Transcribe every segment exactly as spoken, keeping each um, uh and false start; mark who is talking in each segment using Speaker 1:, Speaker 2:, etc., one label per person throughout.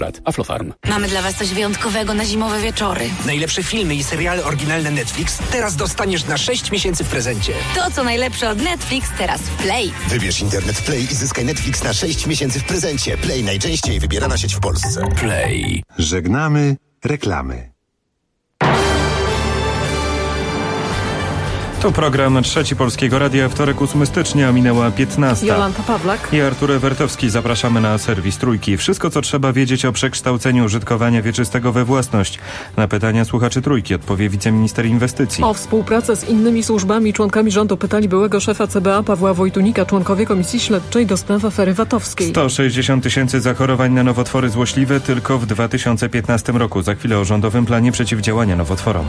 Speaker 1: Aflofarm.
Speaker 2: Mamy dla Was coś wyjątkowego na zimowe wieczory.
Speaker 3: Najlepsze filmy i seriale oryginalne Netflix teraz dostaniesz na sześć miesięcy w prezencie.
Speaker 2: To, co najlepsze od Netflix, teraz w Play.
Speaker 4: Wybierz internet Play i zyskaj Netflix na sześć miesięcy w prezencie. Play, najczęściej wybierana sieć w Polsce.
Speaker 1: Play.
Speaker 5: Żegnamy reklamy.
Speaker 6: To program Trzeci Polskiego Radia, wtorek ósmego stycznia, minęła piętnasta.
Speaker 7: Jolanta Pawlak
Speaker 6: I Artur Ewertowski. Zapraszamy na serwis Trójki. Wszystko, co trzeba wiedzieć o przekształceniu użytkowania wieczystego we własność. Na pytania słuchaczy Trójki odpowie wiceminister inwestycji.
Speaker 7: O współpracę z innymi służbami i członkami rządu pytali byłego szefa C B A Pawła Wojtunika, członkowie Komisji Śledczej do spraw afery VAT-owskiej.
Speaker 6: sto sześćdziesiąt tysięcy zachorowań na nowotwory złośliwe tylko w dwa tysiące piętnastym roku. Za chwilę o rządowym planie przeciwdziałania nowotworom.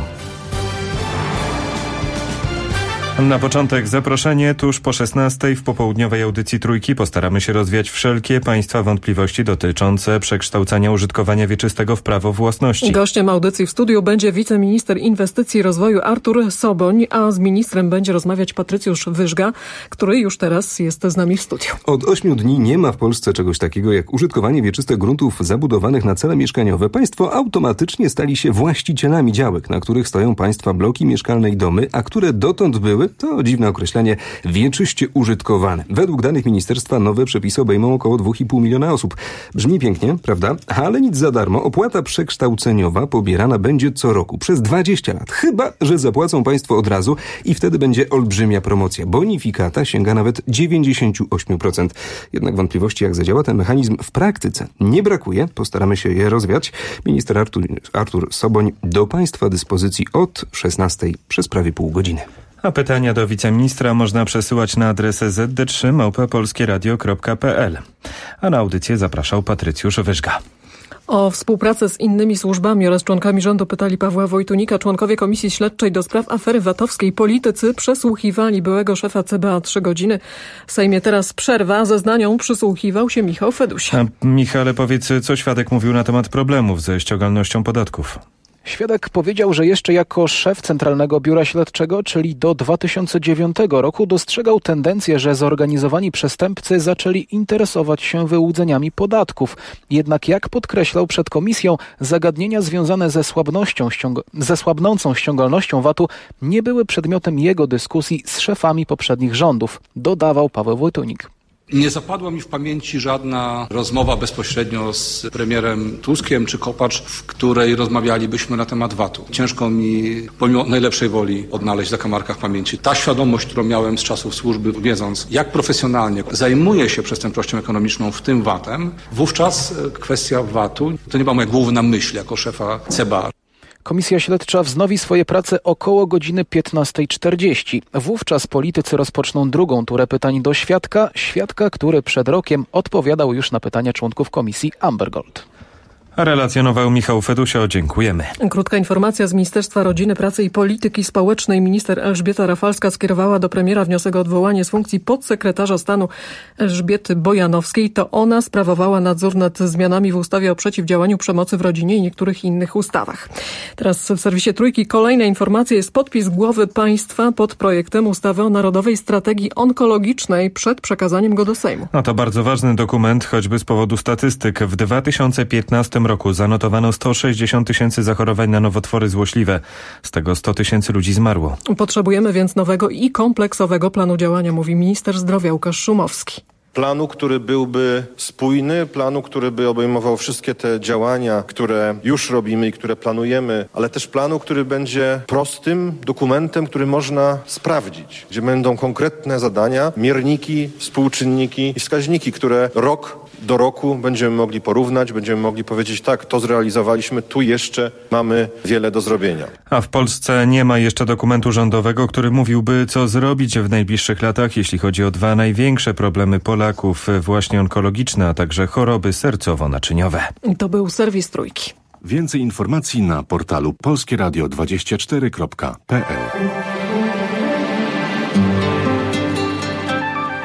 Speaker 6: Na początek zaproszenie tuż po szesnastej w popołudniowej audycji Trójki postaramy się rozwiać wszelkie Państwa wątpliwości dotyczące przekształcania użytkowania wieczystego w prawo własności.
Speaker 7: Gościem audycji w studiu będzie wiceminister inwestycji i rozwoju Artur Soboń, a z ministrem będzie rozmawiać Patrycjusz Wyżga, który już teraz jest z nami w studiu.
Speaker 8: Od ośmiu dni nie ma w Polsce czegoś takiego jak użytkowanie wieczyste gruntów zabudowanych na cele mieszkaniowe. Państwo automatycznie stali się właścicielami działek, na których stoją państwa bloki mieszkalne i domy, a które dotąd były, to dziwne określenie, wieczyście użytkowane. Według danych ministerstwa nowe przepisy obejmą około dwa i pół miliona osób. Brzmi pięknie, prawda? Ale nic za darmo. Opłata przekształceniowa pobierana będzie co roku przez dwadzieścia lat. Chyba że zapłacą państwo od razu i wtedy będzie olbrzymia promocja. Bonifikata sięga nawet dziewięćdziesiąt osiem procent. Jednak wątpliwości, jak zadziała ten mechanizm w praktyce, nie brakuje. Postaramy się je rozwiać. Minister Artur, Artur Soboń do państwa dyspozycji od szesnastej przez prawie pół godziny.
Speaker 6: A pytania do wiceministra można przesyłać na adres z d trzy małpa polskie radio kropka p l. A na audycję zapraszał Patrycjusz Wyżga.
Speaker 7: O współpracę z innymi służbami oraz członkami rządu pytali Pawła Wojtunika, członkowie Komisji Śledczej do spraw afery VAT-owskiej. Politycy przesłuchiwali byłego szefa C B A trzy godziny. W Sejmie teraz przerwa. Zeznaniom przysłuchiwał się Michał Feduś.
Speaker 6: A Michale, powiedz, co świadek mówił na temat problemów ze ściągalnością podatków?
Speaker 9: Świadek powiedział, że jeszcze jako szef Centralnego Biura Śledczego, czyli do dwa tysiące dziewiątego roku, dostrzegał tendencję, że zorganizowani przestępcy zaczęli interesować się wyłudzeniami podatków. Jednak jak podkreślał przed komisją, zagadnienia związane ze słabnością, ściąg- ze słabnącą ściągalnością VAT-u nie były przedmiotem jego dyskusji z szefami poprzednich rządów, dodawał Paweł Wojtunik.
Speaker 10: Nie zapadła mi w pamięci żadna rozmowa bezpośrednio z premierem Tuskiem czy Kopacz, w której rozmawialibyśmy na temat VAT-u. Ciężko mi, pomimo najlepszej woli, odnaleźć w zakamarkach pamięci. Ta świadomość, którą miałem z czasów służby, wiedząc, jak profesjonalnie zajmuję się przestępczością ekonomiczną, w tym VAT-em, wówczas kwestia VAT-u to nie była moja główna myśl jako szefa C B A.
Speaker 9: Komisja Śledcza wznowi swoje prace około godziny piętnastej czterdzieści. Wówczas politycy rozpoczną drugą turę pytań do świadka, świadka, który przed rokiem odpowiadał już na pytania członków komisji Amber Gold.
Speaker 6: A relacjonował Michał Fedusio. Dziękujemy.
Speaker 7: Krótka informacja z Ministerstwa Rodziny, Pracy i Polityki Społecznej. Minister Elżbieta Rafalska skierowała do premiera wniosek o odwołanie z funkcji podsekretarza stanu Elżbiety Bojanowskiej. To ona sprawowała nadzór nad zmianami w ustawie o przeciwdziałaniu przemocy w rodzinie i niektórych innych ustawach. Teraz w serwisie Trójki kolejna informacja. Jest podpis głowy państwa pod projektem ustawy o Narodowej Strategii Onkologicznej przed przekazaniem go do Sejmu.
Speaker 6: No to bardzo ważny dokument, choćby z powodu statystyk. W dwa tysiące piętnastym roku zanotowano sto sześćdziesiąt tysięcy zachorowań na nowotwory złośliwe. Z tego sto tysięcy ludzi zmarło.
Speaker 7: Potrzebujemy więc nowego i kompleksowego planu działania, mówi minister zdrowia Łukasz Szumowski.
Speaker 11: Planu, który byłby spójny, planu, który by obejmował wszystkie te działania, które już robimy i które planujemy, ale też planu, który będzie prostym dokumentem, który można sprawdzić, gdzie będą konkretne zadania, mierniki, współczynniki i wskaźniki, które rok do roku będziemy mogli porównać, będziemy mogli powiedzieć tak, to zrealizowaliśmy, tu jeszcze mamy wiele do zrobienia.
Speaker 6: A w Polsce nie ma jeszcze dokumentu rządowego, który mówiłby, co zrobić w najbliższych latach, jeśli chodzi o dwa największe problemy Polaków, właśnie onkologiczne, a także choroby sercowo-naczyniowe.
Speaker 7: To był serwis Trójki.
Speaker 5: Więcej informacji na portalu polskie radio dwadzieścia cztery kropka p l.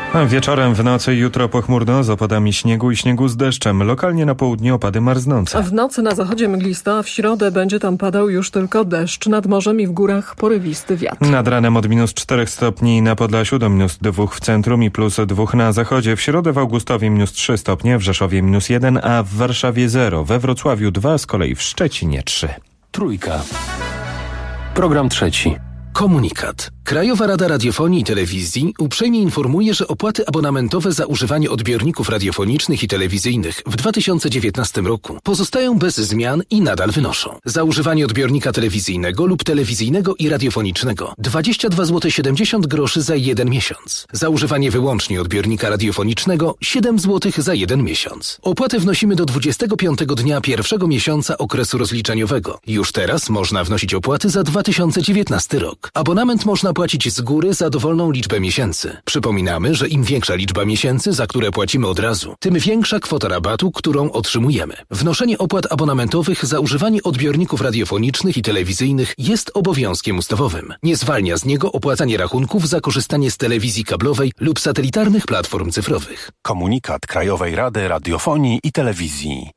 Speaker 6: Wieczorem, w nocy i jutro pochmurno z opadami śniegu i śniegu z deszczem. Lokalnie na południu opady marznące.
Speaker 7: W nocy na zachodzie mglista, a w środę będzie tam padał już tylko deszcz. Nad morzem i w górach porywisty wiatr.
Speaker 6: Nad ranem od minus czterech stopni na Podlasiu do minus dwóch w centrum i plus dwóch na zachodzie. W środę w Augustowie minus trzy stopnie, w Rzeszowie minus jeden, a w Warszawie zero. We Wrocławiu dwa, z kolei w Szczecinie trzy.
Speaker 1: Trójka. Program trzeci. Komunikat. Krajowa Rada Radiofonii i Telewizji uprzejmie informuje, że opłaty abonamentowe za używanie odbiorników radiofonicznych i telewizyjnych w dwa tysiące dziewiętnastym roku pozostają bez zmian i nadal wynoszą. Za używanie odbiornika telewizyjnego lub telewizyjnego i radiofonicznego dwadzieścia dwa złote siedemdziesiąt groszy za jeden miesiąc. Za używanie wyłącznie odbiornika radiofonicznego siedem złotych za jeden miesiąc. Opłatę wnosimy do dwudziestego piątego dnia pierwszego miesiąca okresu rozliczeniowego. Już teraz można wnosić opłaty za dwa tysiące dziewiętnasty rok. Abonament można płacić z góry za dowolną liczbę miesięcy. Przypominamy, że im większa liczba miesięcy, za które płacimy od razu, tym większa kwota rabatu, którą otrzymujemy. Wnoszenie opłat abonamentowych za używanie odbiorników radiofonicznych i telewizyjnych jest obowiązkiem ustawowym. Nie zwalnia z niego opłacanie rachunków za korzystanie z telewizji kablowej lub satelitarnych platform cyfrowych.
Speaker 12: Komunikat Krajowej Rady Radiofonii i Telewizji.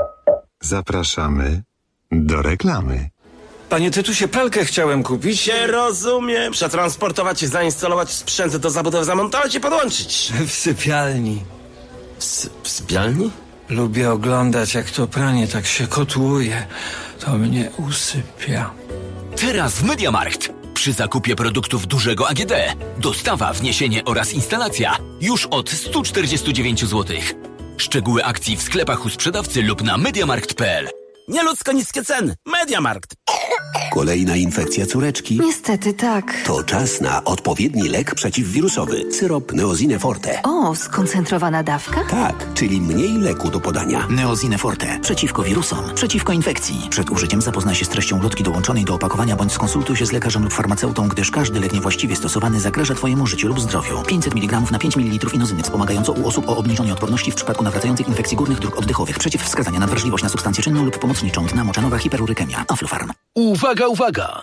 Speaker 13: Zapraszamy do reklamy.
Speaker 14: Panie Tytusie, pralkę chciałem kupić.
Speaker 15: Nie rozumiem. Przetransportować i zainstalować sprzęt do zabudowy, zamontować i podłączyć.
Speaker 14: W sypialni.
Speaker 15: W, sy- w sypialni?
Speaker 14: Lubię oglądać, jak to pranie tak się kotłuje. To mnie usypia.
Speaker 16: Teraz w MediaMarkt. Przy zakupie produktów dużego A G D. Dostawa, wniesienie oraz instalacja. Już od sto czterdzieści dziewięć złotych. Szczegóły akcji w sklepach u sprzedawcy lub na mediamarkt kropka p l.
Speaker 15: Nieludzko niskie ceny. MediaMarkt.
Speaker 17: Kolejna infekcja córeczki?
Speaker 2: Niestety tak.
Speaker 17: To czas na odpowiedni lek przeciwwirusowy. Syrop Neosine Forte.
Speaker 2: O, skoncentrowana dawka?
Speaker 17: Tak, czyli mniej leku do podania.
Speaker 18: Neosine Forte. Przeciwko wirusom. Przeciwko infekcji. Przed użyciem zapoznaj się z treścią ulotki dołączonej do opakowania bądź skonsultuj się z lekarzem lub farmaceutą, gdyż każdy lek niewłaściwie stosowany zagraża Twojemu życiu lub zdrowiu. pięćset miligramów na pięć mililitrów inozyny wspomagająco u osób o obniżonej odporności w przypadku nawracających infekcji górnych dróg oddechowych. Przeciwwskazania na wrażliwość na substancję czynną lub pomocniczą. Dna moczanowa hiperurykemia. Aflofarm.
Speaker 1: Uwaga, uwaga!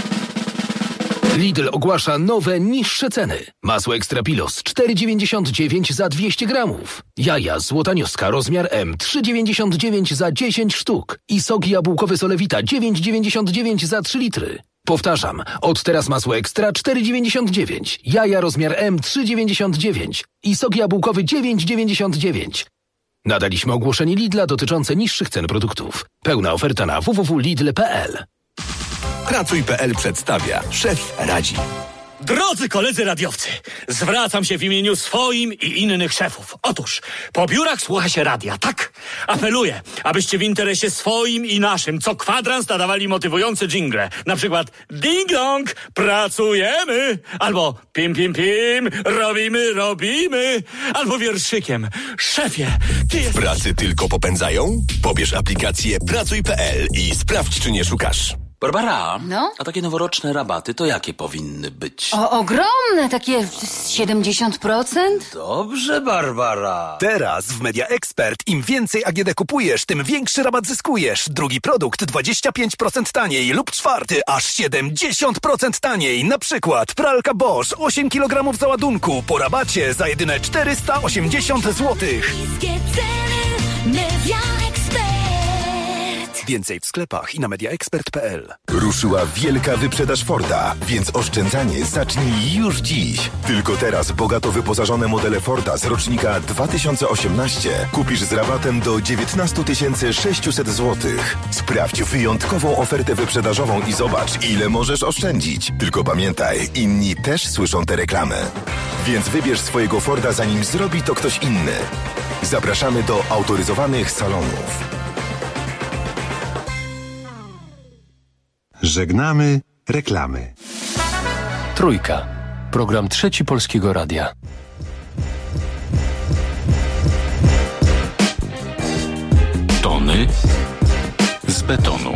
Speaker 1: Lidl ogłasza nowe, niższe ceny. Masło Ekstra Pilos cztery dziewięćdziesiąt dziewięć za dwieście gramów. Jaja Złotanioska rozmiar M trzy dziewięćdziesiąt dziewięć za dziesięć sztuk. I sok jabłkowy Solewita dziewięć dziewięćdziesiąt dziewięć za trzy litry. Powtarzam, od teraz masło Ekstra cztery dziewięćdziesiąt dziewięć. Jaja rozmiar M trzy dziewięćdziesiąt dziewięć. I sok jabłkowy dziewięć dziewięćdziesiąt dziewięć. Nadaliśmy ogłoszenie Lidla dotyczące niższych cen produktów. Pełna oferta na w w w kropka lidl kropka p l.
Speaker 19: Pracuj kropka p l przedstawia. Szef radzi.
Speaker 20: Drodzy koledzy radiowcy, zwracam się w imieniu swoim i innych szefów. Otóż, po biurach słucha się radia, tak? Apeluję, abyście w interesie swoim i naszym co kwadrans nadawali motywujące dżingle. Na przykład ding dong, pracujemy, albo pim pim pim, robimy, robimy, albo wierszykiem, szefie, ty jesteś...
Speaker 19: W pracy tylko popędzają? Pobierz aplikację pracuj kropka p l i sprawdź, czy nie szukasz.
Speaker 16: Barbara,
Speaker 2: no?
Speaker 16: A takie noworoczne rabaty to jakie powinny być?
Speaker 2: O, ogromne, takie siedemdziesiąt procent?
Speaker 16: Dobrze, Barbara.
Speaker 19: Teraz w Media Expert im więcej A G D kupujesz, tym większy rabat zyskujesz. Drugi produkt dwadzieścia pięć procent taniej lub czwarty aż siedemdziesiąt procent taniej. Na przykład pralka Bosch osiem kilogramów załadunku po rabacie za jedyne czterysta osiemdziesiąt złotych.
Speaker 21: Media Expert.
Speaker 19: Więcej w sklepach i na media expert kropka p l. Ruszyła wielka wyprzedaż Forda, więc oszczędzanie zacznij już dziś. Tylko teraz bogato wyposażone modele Forda z rocznika dwa tysiące osiemnastego kupisz z rabatem do dziewiętnaście tysięcy sześćset złotych. Sprawdź wyjątkową ofertę wyprzedażową i zobacz, ile możesz oszczędzić. Tylko pamiętaj, inni też słyszą tę reklamę. Więc wybierz swojego Forda, zanim zrobi to ktoś inny. Zapraszamy do autoryzowanych salonów.
Speaker 13: Żegnamy reklamy.
Speaker 1: Trójka. Program Trzeci Polskiego Radia.
Speaker 5: Tony z betonu.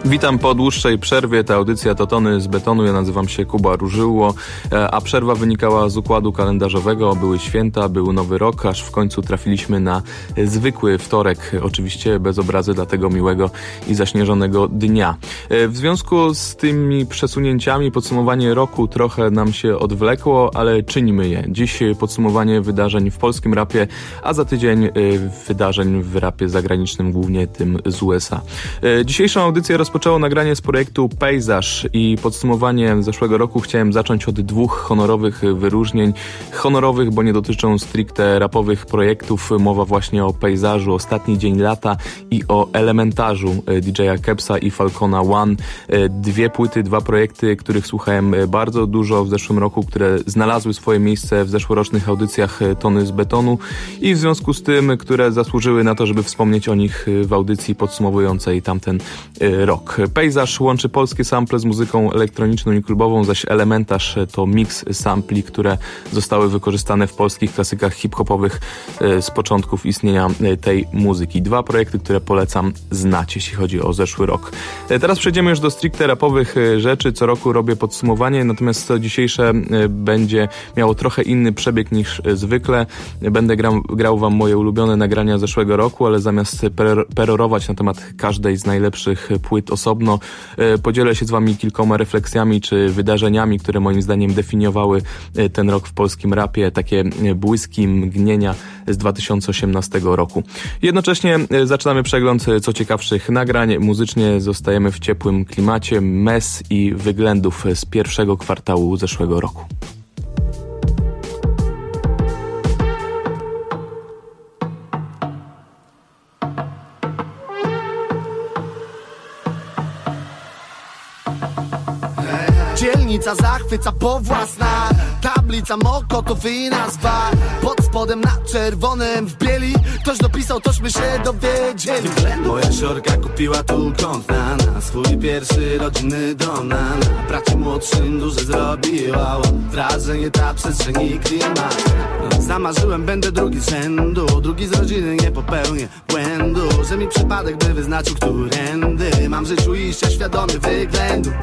Speaker 21: Witam po dłuższej przerwie. Ta audycja to Tony z Betonu. Ja nazywam się Kuba Różyło, a przerwa wynikała z układu kalendarzowego. Były święta, był nowy rok, aż w końcu trafiliśmy na zwykły wtorek. Oczywiście bez obrazy dla tego miłego i zaśnieżonego dnia. W związku z tymi przesunięciami podsumowanie roku trochę nam się odwlekło, ale czynimy je. Dziś podsumowanie wydarzeń w polskim rapie, a za tydzień wydarzeń w rapie zagranicznym, głównie tym z U S A. Dzisiejszą audycję rozpoczęło nagranie z projektu Pejzaż i podsumowanie zeszłego roku chciałem zacząć od dwóch honorowych wyróżnień. Honorowych, bo nie dotyczą stricte rapowych projektów. Mowa właśnie o Pejzażu, Ostatni Dzień Lata i o Elementarzu D J a Kepsa i Falcona One. Dwie płyty, dwa projekty, których słuchałem bardzo dużo w zeszłym roku, które znalazły swoje miejsce w zeszłorocznych audycjach Tony z Betonu i w związku z tym, które zasłużyły na to, żeby wspomnieć o nich w audycji podsumowującej tamten rok. Pejzaż łączy polskie sample z muzyką elektroniczną i klubową, zaś Elementarz to miks sampli, które zostały wykorzystane w polskich klasykach hip-hopowych z początków istnienia tej muzyki. Dwa projekty, które polecam znać, jeśli chodzi o zeszły rok. Teraz przejdziemy już do stricte rapowych rzeczy. Co roku robię podsumowanie, natomiast to dzisiejsze będzie miało trochę inny przebieg niż zwykle. Będę grał, grał wam moje ulubione nagrania zeszłego roku, ale zamiast per, perorować na temat każdej z najlepszych płyt osobno, podzielę się z wami kilkoma refleksjami czy wydarzeniami, które moim zdaniem definiowały ten rok w polskim rapie, takie błyski, mgnienia z dwa tysiące osiemnastego roku. Jednocześnie zaczynamy przegląd co ciekawszych nagrań. Muzycznie zostajemy w ciepłym klimacie Mes i Wyględów z pierwszego kwartału zeszłego roku.
Speaker 22: Dzielnica zachwyca po własna, tablica mokotów i nazwa. Pod spodem na czerwonym w bieli ktoś dopisał, tośmy się dowiedzieli.
Speaker 23: Moja siorka kupiła tu kąt na, na swój pierwszy rodzinny dom. Na, na bracie młodszym duże zrobiła wrażenie ta przestrzeń i klimat. Zamarzyłem, będę drugi z rzędu, drugi z rodziny, nie popełnię błędu, że mi przypadek by wyznaczył, którędy mam w życiu iść, świadomy wyględów.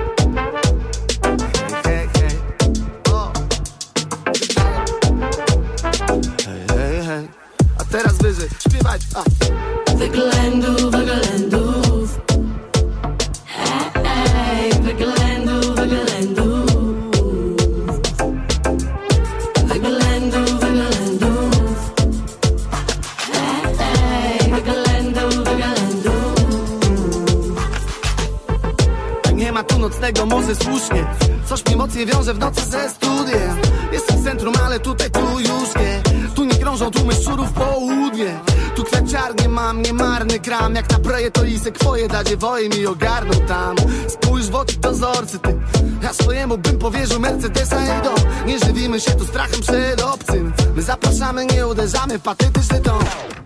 Speaker 22: Teraz wyżej, śpiewać, a.
Speaker 24: Wyględów, wyględów. Hej, hej, wyględów, wyględów. Wyględów, wyględów. Hej, hej, wyględów, wyględów.
Speaker 22: Nie ma tu nocnego, może słusznie. Coś mnie mocniej wiąże w nocy ze studiem. Jestem w centrum, ale tutaj tu już nie. Tu nie krążą tłumy szczurów w południe. Tu kwiaciarnie mam, niemarny kram. Jak napreję to i sekwoje da dziewoje mi ogarną tam. Spójrz w oczy dozorcy ty. Ja swojemu bym powierzył Mercedesa i dom. Nie żywimy się tu strachem przed obcym. My zapraszamy, nie uderzamy w patetyczny ton.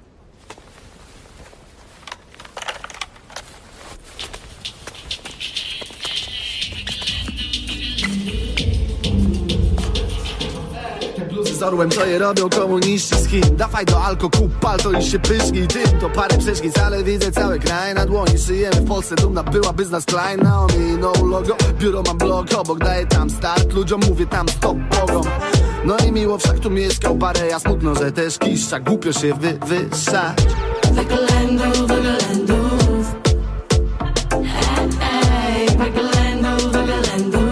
Speaker 22: Z orłem, co je robią komuniści z Chin. Dawaj do alko, kup palto i się pyszki. Tym to parę przeszkic, ale widzę cały kraj na dłoni. Żyjemy w Polsce, dumna byłaby z nas Klein. Naomi, no logo, biuro mam blog obok. Daję tam start, ludziom mówię tam stop bogom. No i miło, wszak tu mieszkał parę. Ja smutno, że też kiszcza, głupio się wywyższać.
Speaker 24: Wyględów, wyględów. Hej, hej, wyględów, wyględów.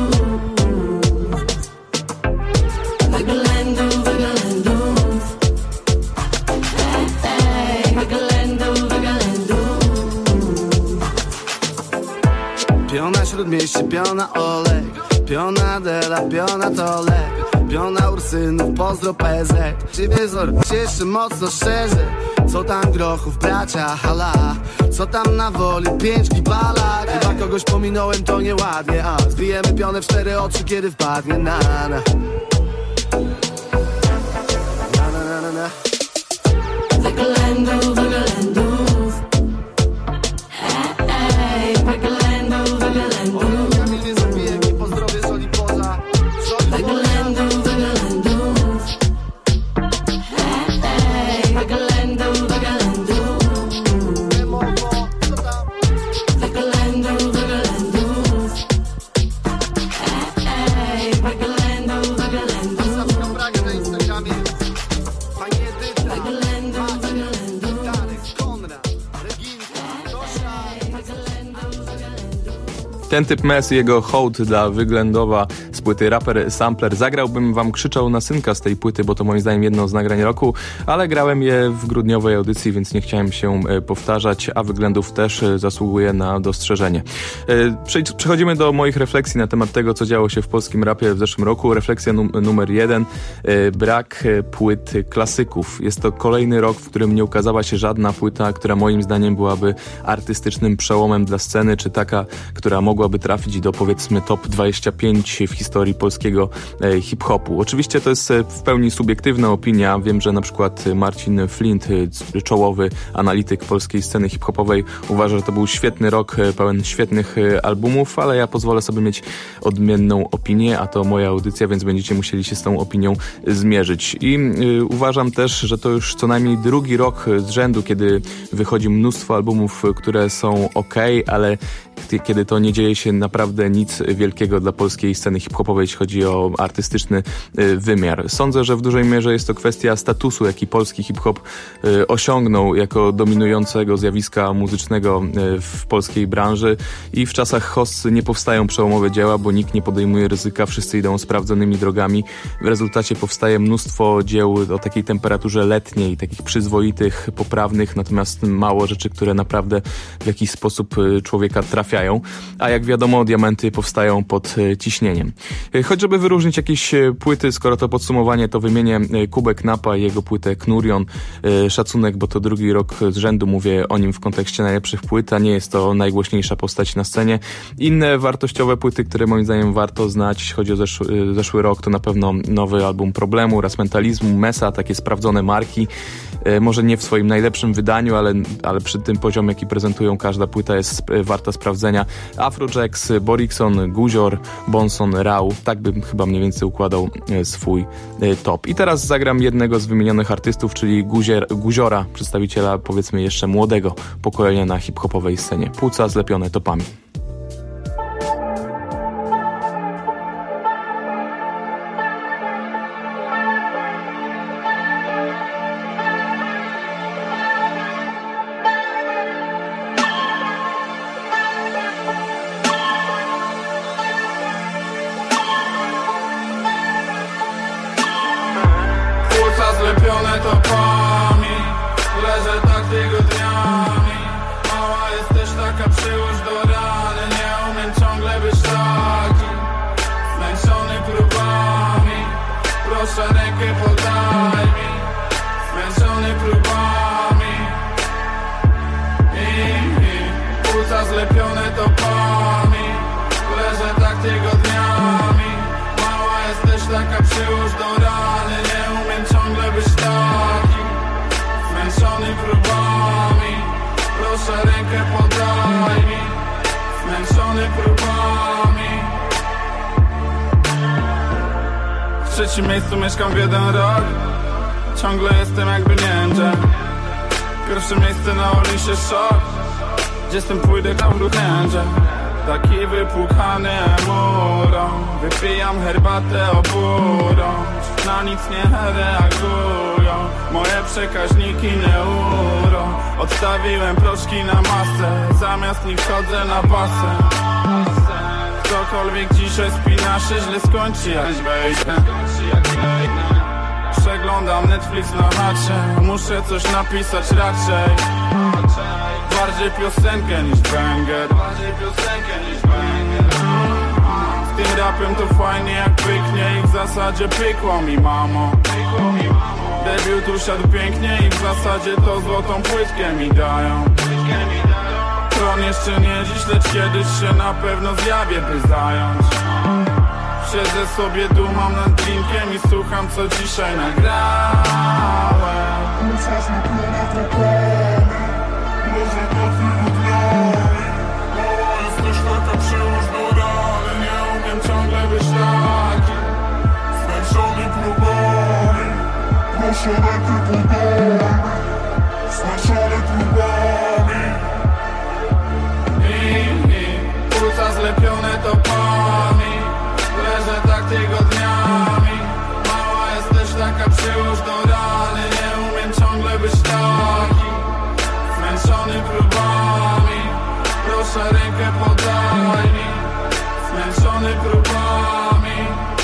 Speaker 24: Wyględów, wyględów. Hej, hej, wyględów, wyględów.
Speaker 22: Piona śródmieście, piona Olek, piona Dela, piona Tolek, piona Ursynów, pozdro P Z. Ciebie cieszy mocno szczerze. Co tam grochów, bracia, hala. Co tam na woli, pięć gibala. Chyba kogoś pominąłem, to nieładnie. A zbijemy pionę w cztery oczy, kiedy wpadnie na na.
Speaker 24: Wyględów, wyględów. Hej, hej, wyględów, wyględów.
Speaker 22: Ja mnie nie zabiję, nie pozdrowię, żoli poza.
Speaker 24: Wyględów, wyględów. Hej, hej, wyględów, wyględów. Wyględów,
Speaker 21: Ten typ mes, jego hołd dla Wyględowa z płyty Raper Sampler. Zagrałbym wam Krzyczał na synka z tej płyty, bo to moim zdaniem jedno z nagrań roku, ale grałem je w grudniowej audycji, więc nie chciałem się powtarzać, a Wyględów też zasługuje na dostrzeżenie. Przechodzimy do moich refleksji na temat tego, co działo się w polskim rapie w zeszłym roku. Refleksja num- numer jeden. Brak płyt klasyków. Jest to kolejny rok, w którym nie ukazała się żadna płyta, która moim zdaniem byłaby artystycznym przełomem dla sceny, czy taka, która mogłaby trafić do, powiedzmy, top dwadzieścia pięć w historii polskiego hip-hopu. Oczywiście to jest w pełni subiektywna opinia. Wiem, że na przykład Marcin Flint, czołowy analityk polskiej sceny hip-hopowej, uważa, że to był świetny rok, pełen świetnych albumów, ale ja pozwolę sobie mieć odmienną opinię, a to moja audycja, więc będziecie musieli się z tą opinią zmierzyć. I y, uważam też, że to już co najmniej drugi rok z rzędu, kiedy wychodzi mnóstwo albumów, które są okej, ale kiedy to nie dzieje się naprawdę nic wielkiego dla polskiej sceny hip-hopowej, jeśli chodzi o artystyczny y, wymiar. Sądzę, że w dużej mierze jest to kwestia statusu, jaki polski hip-hop y, osiągnął jako dominującego zjawiska muzycznego y, w polskiej branży i w czasach hossy nie powstają przełomowe dzieła, bo nikt nie podejmuje ryzyka, wszyscy idą sprawdzonymi drogami. W rezultacie powstaje mnóstwo dzieł o takiej temperaturze letniej, takich przyzwoitych, poprawnych, natomiast mało rzeczy, które naprawdę w jakiś sposób człowieka trafiają. A jak wiadomo, diamenty powstają pod ciśnieniem. Choć żeby wyróżnić jakieś płyty, skoro to podsumowanie, to wymienię Kubek Napa i jego płytę Knurion. Szacunek, bo to drugi rok z rzędu mówię o nim w kontekście najlepszych płyt, a nie jest to najgłośniejsza postać na scenie. Inne wartościowe płyty, które moim zdaniem warto znać, jeśli chodzi o zeszły, zeszły rok, to na pewno nowy album Problemu, Raz Mentalizmu, Mesa, takie sprawdzone marki. E, może nie w swoim najlepszym wydaniu, ale, ale przy tym poziomie, jaki prezentują, każda płyta jest warta sprawdzenia. Afrojax, Borikson, Guzior, Bonson, Rau. Tak bym chyba mniej więcej układał swój top. I teraz zagram jednego z wymienionych artystów, czyli Guzier, Guziora, przedstawiciela, powiedzmy, jeszcze młodego pokolenia na hip-hopowej scenie. Płuca zlepione topami.
Speaker 3: W trzecim miejscu mieszkam w jeden rok. Ciągle jestem jakby ninja. Pierwsze miejsce na Olisie Szok, gdzie z tym pójdę tam w ninja. Taki wypłukany emurą, wypijam herbatę oburą. Na nic nie reagują moje przekaźniki neuro. Odstawiłem proszki na masę, zamiast nich chodzę na basen. Ktokolwiek dzisiaj spina się, źle skończy jak wejdę. Przeglądam Netflix na chacie, muszę coś napisać raczej. Bardziej piosenkę niż banger. Z tym rapem to fajnie jak pyknie i w zasadzie pykło mi mamo. Debiut usiadł pięknie i w zasadzie to złotą płytkę mi dają. Tron jeszcze nie dziś, lecz kiedyś się na pewno zjawię, by zająć. Siedzę sobie, dumam nad drinkiem i słucham, co dzisiaj nagrałem. Mała jesteś taka przyróżna, ale nie umiem ciągle być taki. Zmęczony próbami, proszę rękę podaj. Zmęczony próbami. I, i, płuca zlepione topami. Leżę tak tygodniami. Mała jesteś taka przyłóż do rany. Nie umiem ciągle być taki. Zmęczony próbami. Proszę rękę podaj mi. zmęczony próbami.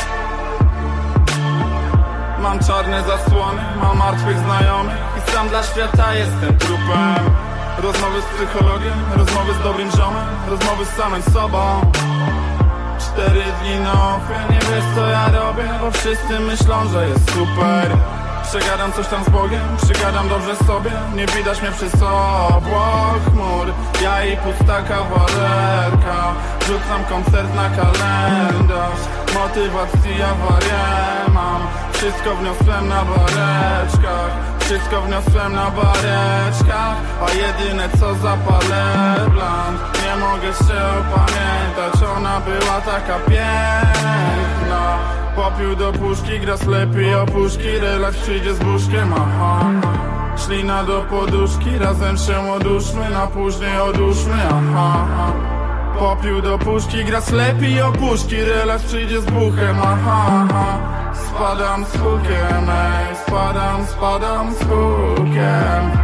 Speaker 3: Mam czarne zasłony, mam martwych znajomych i sam dla świata jestem trupem. Rozmowy z psychologiem, rozmowy z dobrym ziomem, rozmowy z samym sobą. Cztery dni na ofie, nie wiesz co ja robię, bo wszyscy myślą, że jest super. Przegadam coś tam z Bogiem, przygadam dobrze sobie, nie widać mnie przy obłok chmur. Ja i pusta kawalerka, rzucam koncert na kalendarz. Motywacji awarię mam, wszystko wniosłem na bareczkach. Wszystko wniosłem na bareczkach, a jedyne co zapalę blant. Nie mogę się opamiętać, ona była taka piękna. Popiół do puszki, gra lepiej opuszki, relaks przyjdzie z buszkiem, aha. Ślina do poduszki, razem się oduszmy, na później odłóżmy, aha. Popiół do puszki, gra lepiej opuszki, relaks przyjdzie z buchem, aha, aha. Spadam z hukiem, ej, spadam, spadam z hukiem.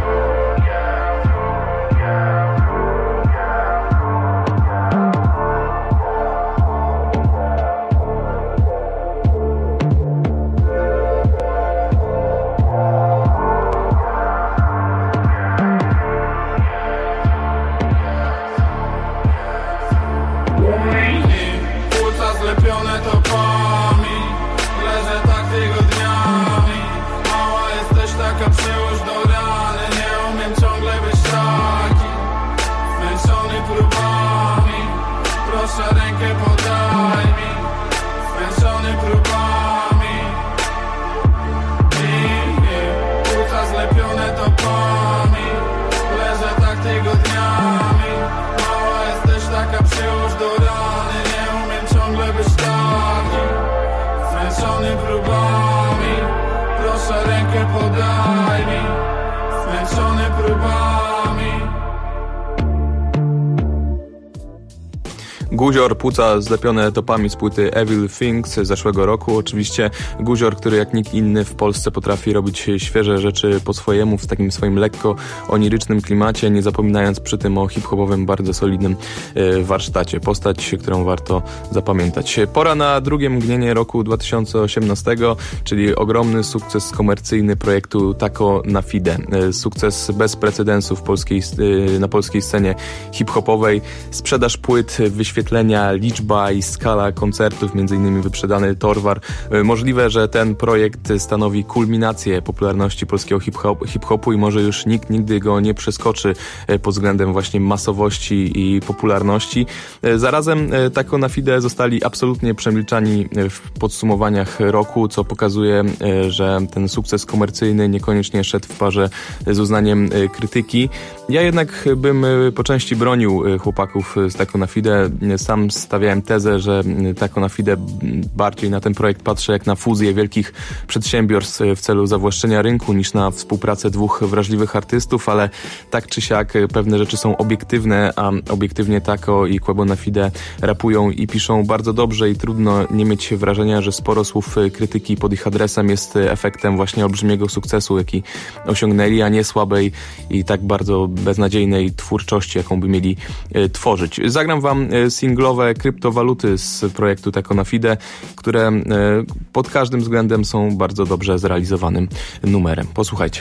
Speaker 21: Guzior, płuca zlepione topami z płyty Evil Things z zeszłego roku. Oczywiście Guzior, który jak nikt inny w Polsce potrafi robić świeże rzeczy po swojemu, w takim swoim lekko onirycznym klimacie, nie zapominając przy tym o hip-hopowym, bardzo solidnym warsztacie. Postać, którą warto zapamiętać. Pora na drugie mgnienie roku dwa tysiące osiemnastego, czyli ogromny sukces komercyjny projektu Taco na Fide. Sukces bez precedensu w polskiej, na polskiej scenie hip-hopowej. Sprzedaż płyt, wyświetlenia, liczba i skala koncertów, między innymi wyprzedany Torwar. Możliwe, że ten projekt stanowi kulminację popularności polskiego hip-hop, hip-hopu i może już nikt nigdy go nie przeskoczy pod względem właśnie masowości i popularności. Zarazem Taco na Fide zostali absolutnie przemilczani w podsumowaniach roku, co pokazuje, że ten sukces komercyjny niekoniecznie szedł w parze z uznaniem krytyki. Ja jednak bym po części bronił chłopaków z Taco na Fide. Sam stawiałem tezę, że Taco na Fide bardziej na ten projekt patrzę jak na fuzję wielkich przedsiębiorstw w celu zawłaszczenia rynku niż na współpracę dwóch wrażliwych artystów, ale tak czy siak pewne rzeczy są obiektywne, a obiektywnie Taco i Quebo na Fide rapują i piszą bardzo dobrze i trudno nie mieć wrażenia, że sporo słów krytyki pod ich adresem jest efektem właśnie olbrzymiego sukcesu, jaki osiągnęli, a nie słabej i tak bardzo beznadziejnej twórczości, jaką by mieli tworzyć. Zagram wam singlowe kryptowaluty z projektu Taco na Fide, które pod każdym względem są bardzo dobrze zrealizowanym numerem. Posłuchajcie.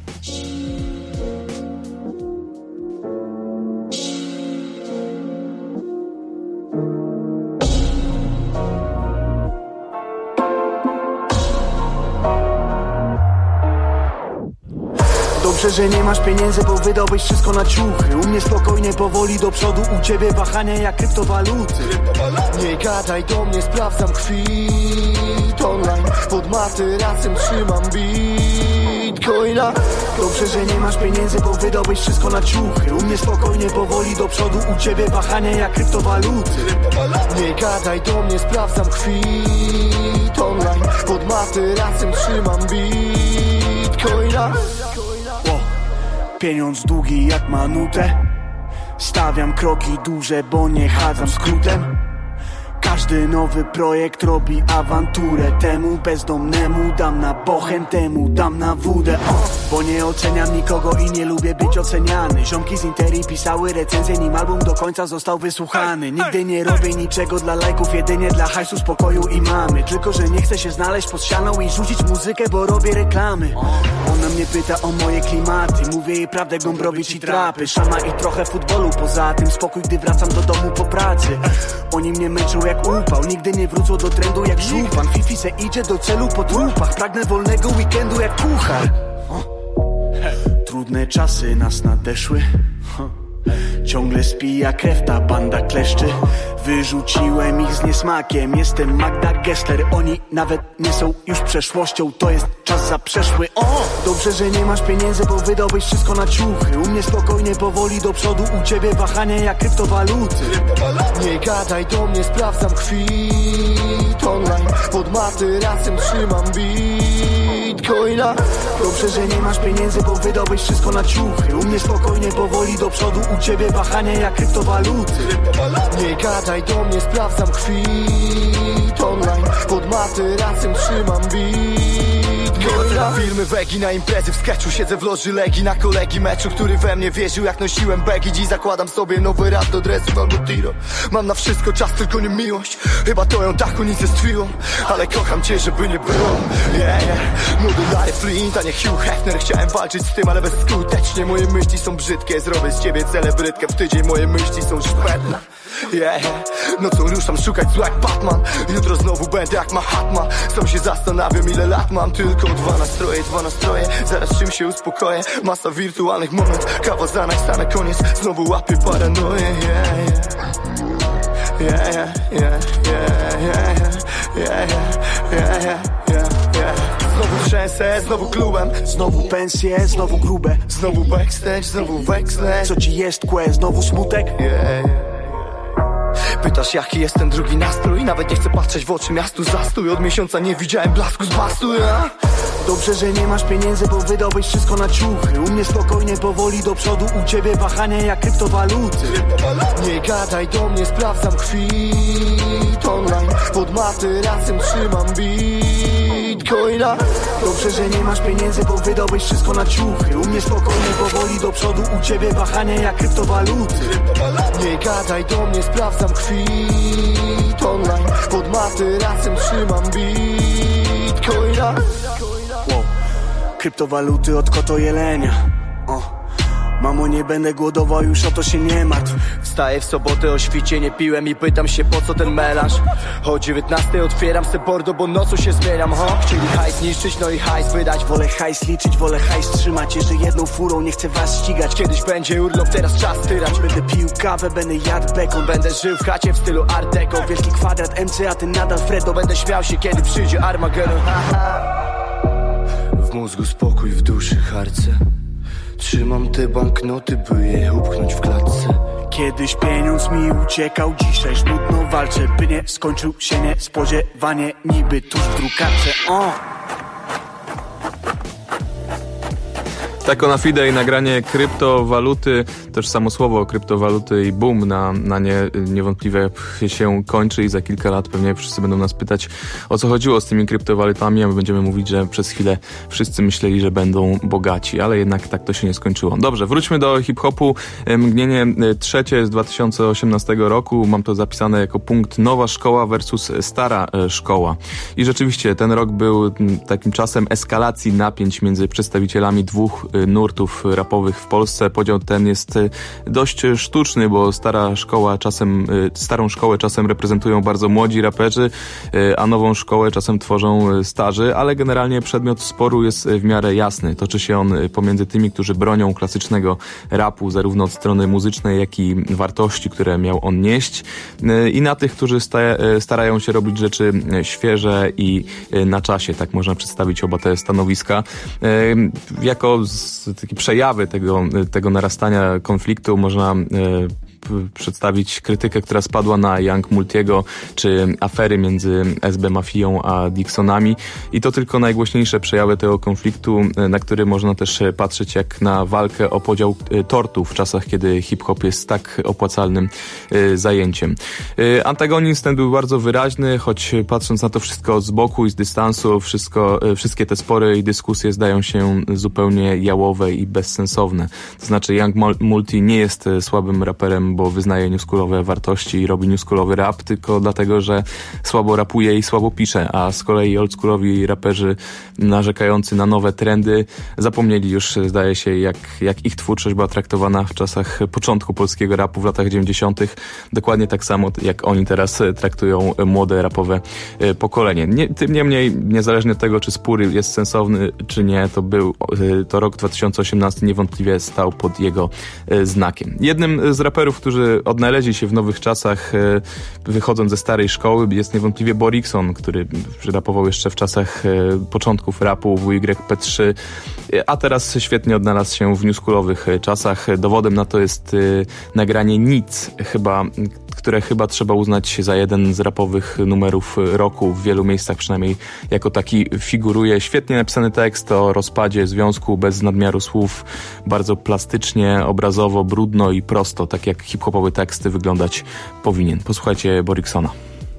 Speaker 22: Dobrze, że nie masz pieniędzy, bo wydałbyś wszystko na ciuchy. U mnie spokojnie, powoli do przodu, u ciebie wahania jak kryptowaluty. Nie gadaj do mnie, sprawdzam kwit online. Pod materacem trzymam bitcoina. Dobrze, że nie masz pieniędzy, bo wydałbyś wszystko na ciuchy. U mnie spokojnie, powoli do przodu, u ciebie wahania jak kryptowaluty. Nie gadaj do mnie, sprawdzam kwit online. Pod materacem trzymam bitcoina. Pieniądz długi jak manutę. Stawiam kroki duże, bo nie chadzam skrótem.
Speaker 4: Każdy nowy projekt robi awanturę. Temu bezdomnemu dam na bochen, temu dam na wódę. O, bo nie oceniam nikogo i nie lubię być oceniany. Ziomki z Interi pisały recenzję, nim album do końca został wysłuchany. Nigdy nie robię niczego dla lajków, jedynie dla hajsu, spokoju i mamy. Tylko że nie chcę się znaleźć pod ścianą i rzucić muzykę, bo robię reklamy. Ona mnie pyta o moje klimaty, mówię jej prawdę, Gombrowicz i trapy. Szama i trochę futbolu, poza tym spokój, gdy wracam do domu po pracy. Oni mnie męczą jak upał, nigdy nie wrócą do trendu jak żupan. Fifi se idzie do celu po trupach, pragnę wolnego weekendu jak kuchar. Trudne czasy nas nadeszły, ciągle spija krew ta banda kleszczy. Wyrzuciłem ich z niesmakiem, jestem Magda Gessler. Oni nawet nie są już przeszłością, to jest czas zaprzeszły. O, dobrze, że nie masz pieniędzy, bo wydałbyś wszystko na ciuchy. U mnie spokojnie, powoli do przodu, u ciebie wahania jak kryptowaluty.
Speaker 23: Nie gadaj do mnie, sprawdzam kwit online. Pod materacem trzymam bitcoina.
Speaker 4: Dobrze, że nie masz pieniędzy, bo wydałbyś wszystko na ciuchy. U mnie spokojnie, powoli do przodu, u ciebie wahania jak kryptowaluty.
Speaker 23: Nie gadaj do mnie, sprawdzam kwit online. Pod materacem trzymam bitcoina. Na filmy wegi, na imprezy w sketchu. Siedzę w loży Legii, na kolegi meczu, który we mnie wierzył jak nosiłem begi. Dziś zakładam sobie nowy rap do dresów albo tiro. Mam na wszystko czas, tylko nie miłość. Chyba to ją tak unicestwiło, ale kocham cię, żeby nie było. Yeah, yeah. Młody Larry Flint, a nie Hugh Hefner. Chciałem walczyć z tym, ale bezskutecznie. Moje myśli są brzydkie, zrobię z ciebie celebrytkę. W tydzień moje myśli są szpetne. Yeah, yeah. Nocą ruszam szukać zła jak Batman. Jutro znowu będę jak Mahatma. Sam się zastanawiam, ile lat mam. Tylko dwa nastroje, dwa nastroje. Zaraz czym się uspokoję. Masa wirtualnych moment. Kawa za nas, na koniec znowu łapię paranoję. Yeah, yeah, yeah, yeah, yeah, yeah, yeah, yeah, yeah, yeah, yeah. Znowu trzęsę, znowu klubem.
Speaker 4: Znowu pensje, znowu grube.
Speaker 23: Znowu backstage, znowu weksle.
Speaker 4: Co ci jest, kłe, znowu smutek?
Speaker 23: Yeah, yeah. Pytasz jaki jest ten drugi nastrój? Nawet nie chcę patrzeć w oczy miastu, zastój. Od miesiąca nie widziałem blasku z bastu, ja?
Speaker 4: Dobrze, że nie masz pieniędzy, bo wydałbyś wszystko na ciuchy. U mnie spokojnie, powoli do przodu, u ciebie wahania jak kryptowaluty.
Speaker 23: Nie gadaj do mnie, sprawdzam kwit online. Pod materacem trzymam bitcoina.
Speaker 4: Dobrze, że nie masz pieniędzy, bo wydałbyś wszystko na ciuchy. U mnie spokojnie, powoli do przodu, u ciebie wahania jak kryptowaluty.
Speaker 23: Nie gadaj do mnie, sprawdzam kwit online. Pod materacem trzymam bitcoina.
Speaker 4: Wow. Kryptowaluty od koto jelenia. O. Mamo, nie będę głodował, już o to się nie martw.
Speaker 23: Wstaję w sobotę o świcie, nie piłem i pytam się po co ten melanż. O dziewiętnastej otwieram se bordo, bo nocą się zmieniam, ho. Chcieli hajs niszczyć, no i hajs wydać.
Speaker 4: Wolę hajs liczyć, wolę hajs trzymać. Jeszcze jedną furą, nie chcę was ścigać.
Speaker 23: Kiedyś będzie urlop, teraz czas tyrać.
Speaker 4: Będę pił kawę, będę jadł bekon.
Speaker 23: Będę żył w chacie w stylu art deco.
Speaker 4: Wielki kwadrat M C, a ty nadal Fredo.
Speaker 23: Będę śmiał się, kiedy przyjdzie Armageddon. W mózgu spokój, w duszy harce. Trzymam te banknoty, by je upchnąć w klatce.
Speaker 4: Kiedyś pieniądz mi uciekał, dzisiaj żmudno walczę, by nie skończył się niespodziewanie, niby tuż w drukarce. O!
Speaker 21: Tako na fide i nagranie kryptowaluty, też samo słowo kryptowaluty i boom na, na nie niewątpliwie się kończy i za kilka lat pewnie wszyscy będą nas pytać, o co chodziło z tymi kryptowalutami, a my będziemy mówić, że przez chwilę wszyscy myśleli, że będą bogaci, ale jednak tak to się nie skończyło. Dobrze, wróćmy do hip-hopu. Mgnienie trzecie z dwa tysiące osiemnastego roku, mam to zapisane jako punkt nowa szkoła versus stara szkoła. I rzeczywiście ten rok był takim czasem eskalacji napięć między przedstawicielami dwóch nurtów rapowych w Polsce. Podział ten jest dość sztuczny, bo stara szkoła czasem, starą szkołę czasem reprezentują bardzo młodzi raperzy, a nową szkołę czasem tworzą starzy, ale generalnie przedmiot sporu jest w miarę jasny. Toczy się on pomiędzy tymi, którzy bronią klasycznego rapu, zarówno od strony muzycznej, jak i wartości, które miał on nieść, i na tych, którzy sta- starają się robić rzeczy świeże i na czasie. Tak można przedstawić oba te stanowiska. Jako takie przejawy tego, tego narastania konfliktu można p- przedstawić krytykę, która spadła na Young Multiego, czy afery między S B Mafią a Dixonami. I to tylko najgłośniejsze przejawy tego konfliktu, na który można też patrzeć jak na walkę o podział tortu w czasach, kiedy hip-hop jest tak opłacalnym y, zajęciem. Y, antagonizm ten był bardzo wyraźny, choć patrząc na to wszystko z boku i z dystansu, wszystko, y, wszystkie te spory i dyskusje zdają się zupełnie jałowe i bezsensowne. To znaczy Young Multi nie jest słabym raperem, bo wyznaje newschoolowe wartości i robi newschoolowy rap, tylko dlatego, że słabo rapuje i słabo pisze, a z kolei oldschoolowi raperzy narzekający na nowe trendy zapomnieli już, zdaje się, jak, jak ich twórczość była traktowana w czasach początku polskiego rapu w latach dziewięćdziesiątych. Dokładnie tak samo, jak oni teraz traktują młode rapowe pokolenie. Nie, tym niemniej, niezależnie od tego, czy spór jest sensowny, czy nie, to był to rok dwa tysiące osiemnasty niewątpliwie stał pod jego znakiem. Jednym z raperów, którzy odnaleźli się w nowych czasach, wychodząc ze starej szkoły, jest niewątpliwie Borikson, który rapował jeszcze w czasach początków rapu w Y P trzy, a teraz świetnie odnalazł się w newschoolowych czasach. Dowodem na to jest nagranie Nic, chyba, które chyba trzeba uznać za jeden z rapowych numerów roku. W wielu miejscach przynajmniej jako taki figuruje. Świetnie napisany tekst o rozpadzie związku bez nadmiaru słów. Bardzo plastycznie, obrazowo, brudno i prosto, tak jak hip-hopowy teksty wyglądać powinien. Posłuchajcie Boriksona.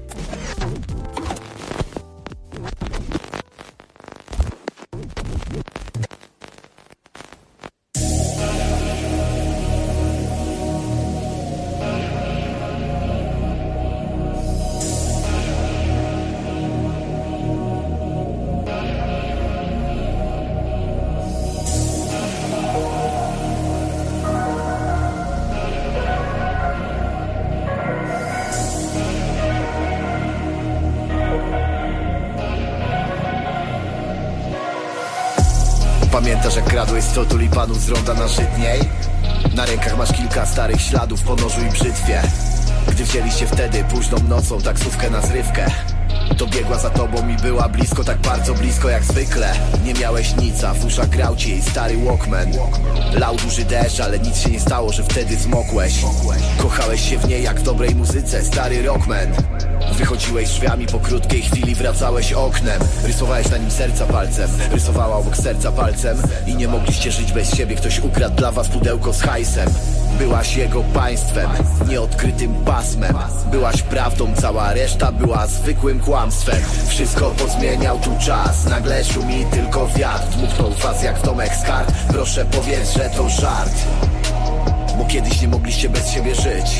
Speaker 8: Pamiętasz jak kradłeś sto tulipanów z ronda na Żytniej? Na rękach masz kilka starych śladów po nożu i brzytwie. Gdy wzięliście wtedy późną nocą taksówkę na zrywkę, to biegła za tobą i była blisko, tak bardzo blisko jak zwykle. Nie miałeś nic, a w uszach grał ci jej stary Walkman. Lał duży deszcz, ale nic się nie stało, że wtedy zmokłeś. Kochałeś się w niej jak w dobrej muzyce, stary rockman. Wychodziłeś drzwiami po krótkiej chwili, wracałeś oknem. Rysowałeś na nim serca palcem, rysowała obok serca palcem. I nie mogliście żyć bez siebie, ktoś ukradł dla was pudełko z hajsem. Byłaś jego państwem, nieodkrytym pasmem. Byłaś prawdą, cała reszta była zwykłym kłamstwem. Wszystko pozmieniał tu czas, nagle szumi tylko wiatr. Dmuchnął was jak w domek z kart, proszę powiedz, że to żart. Bo kiedyś nie mogliście bez siebie żyć,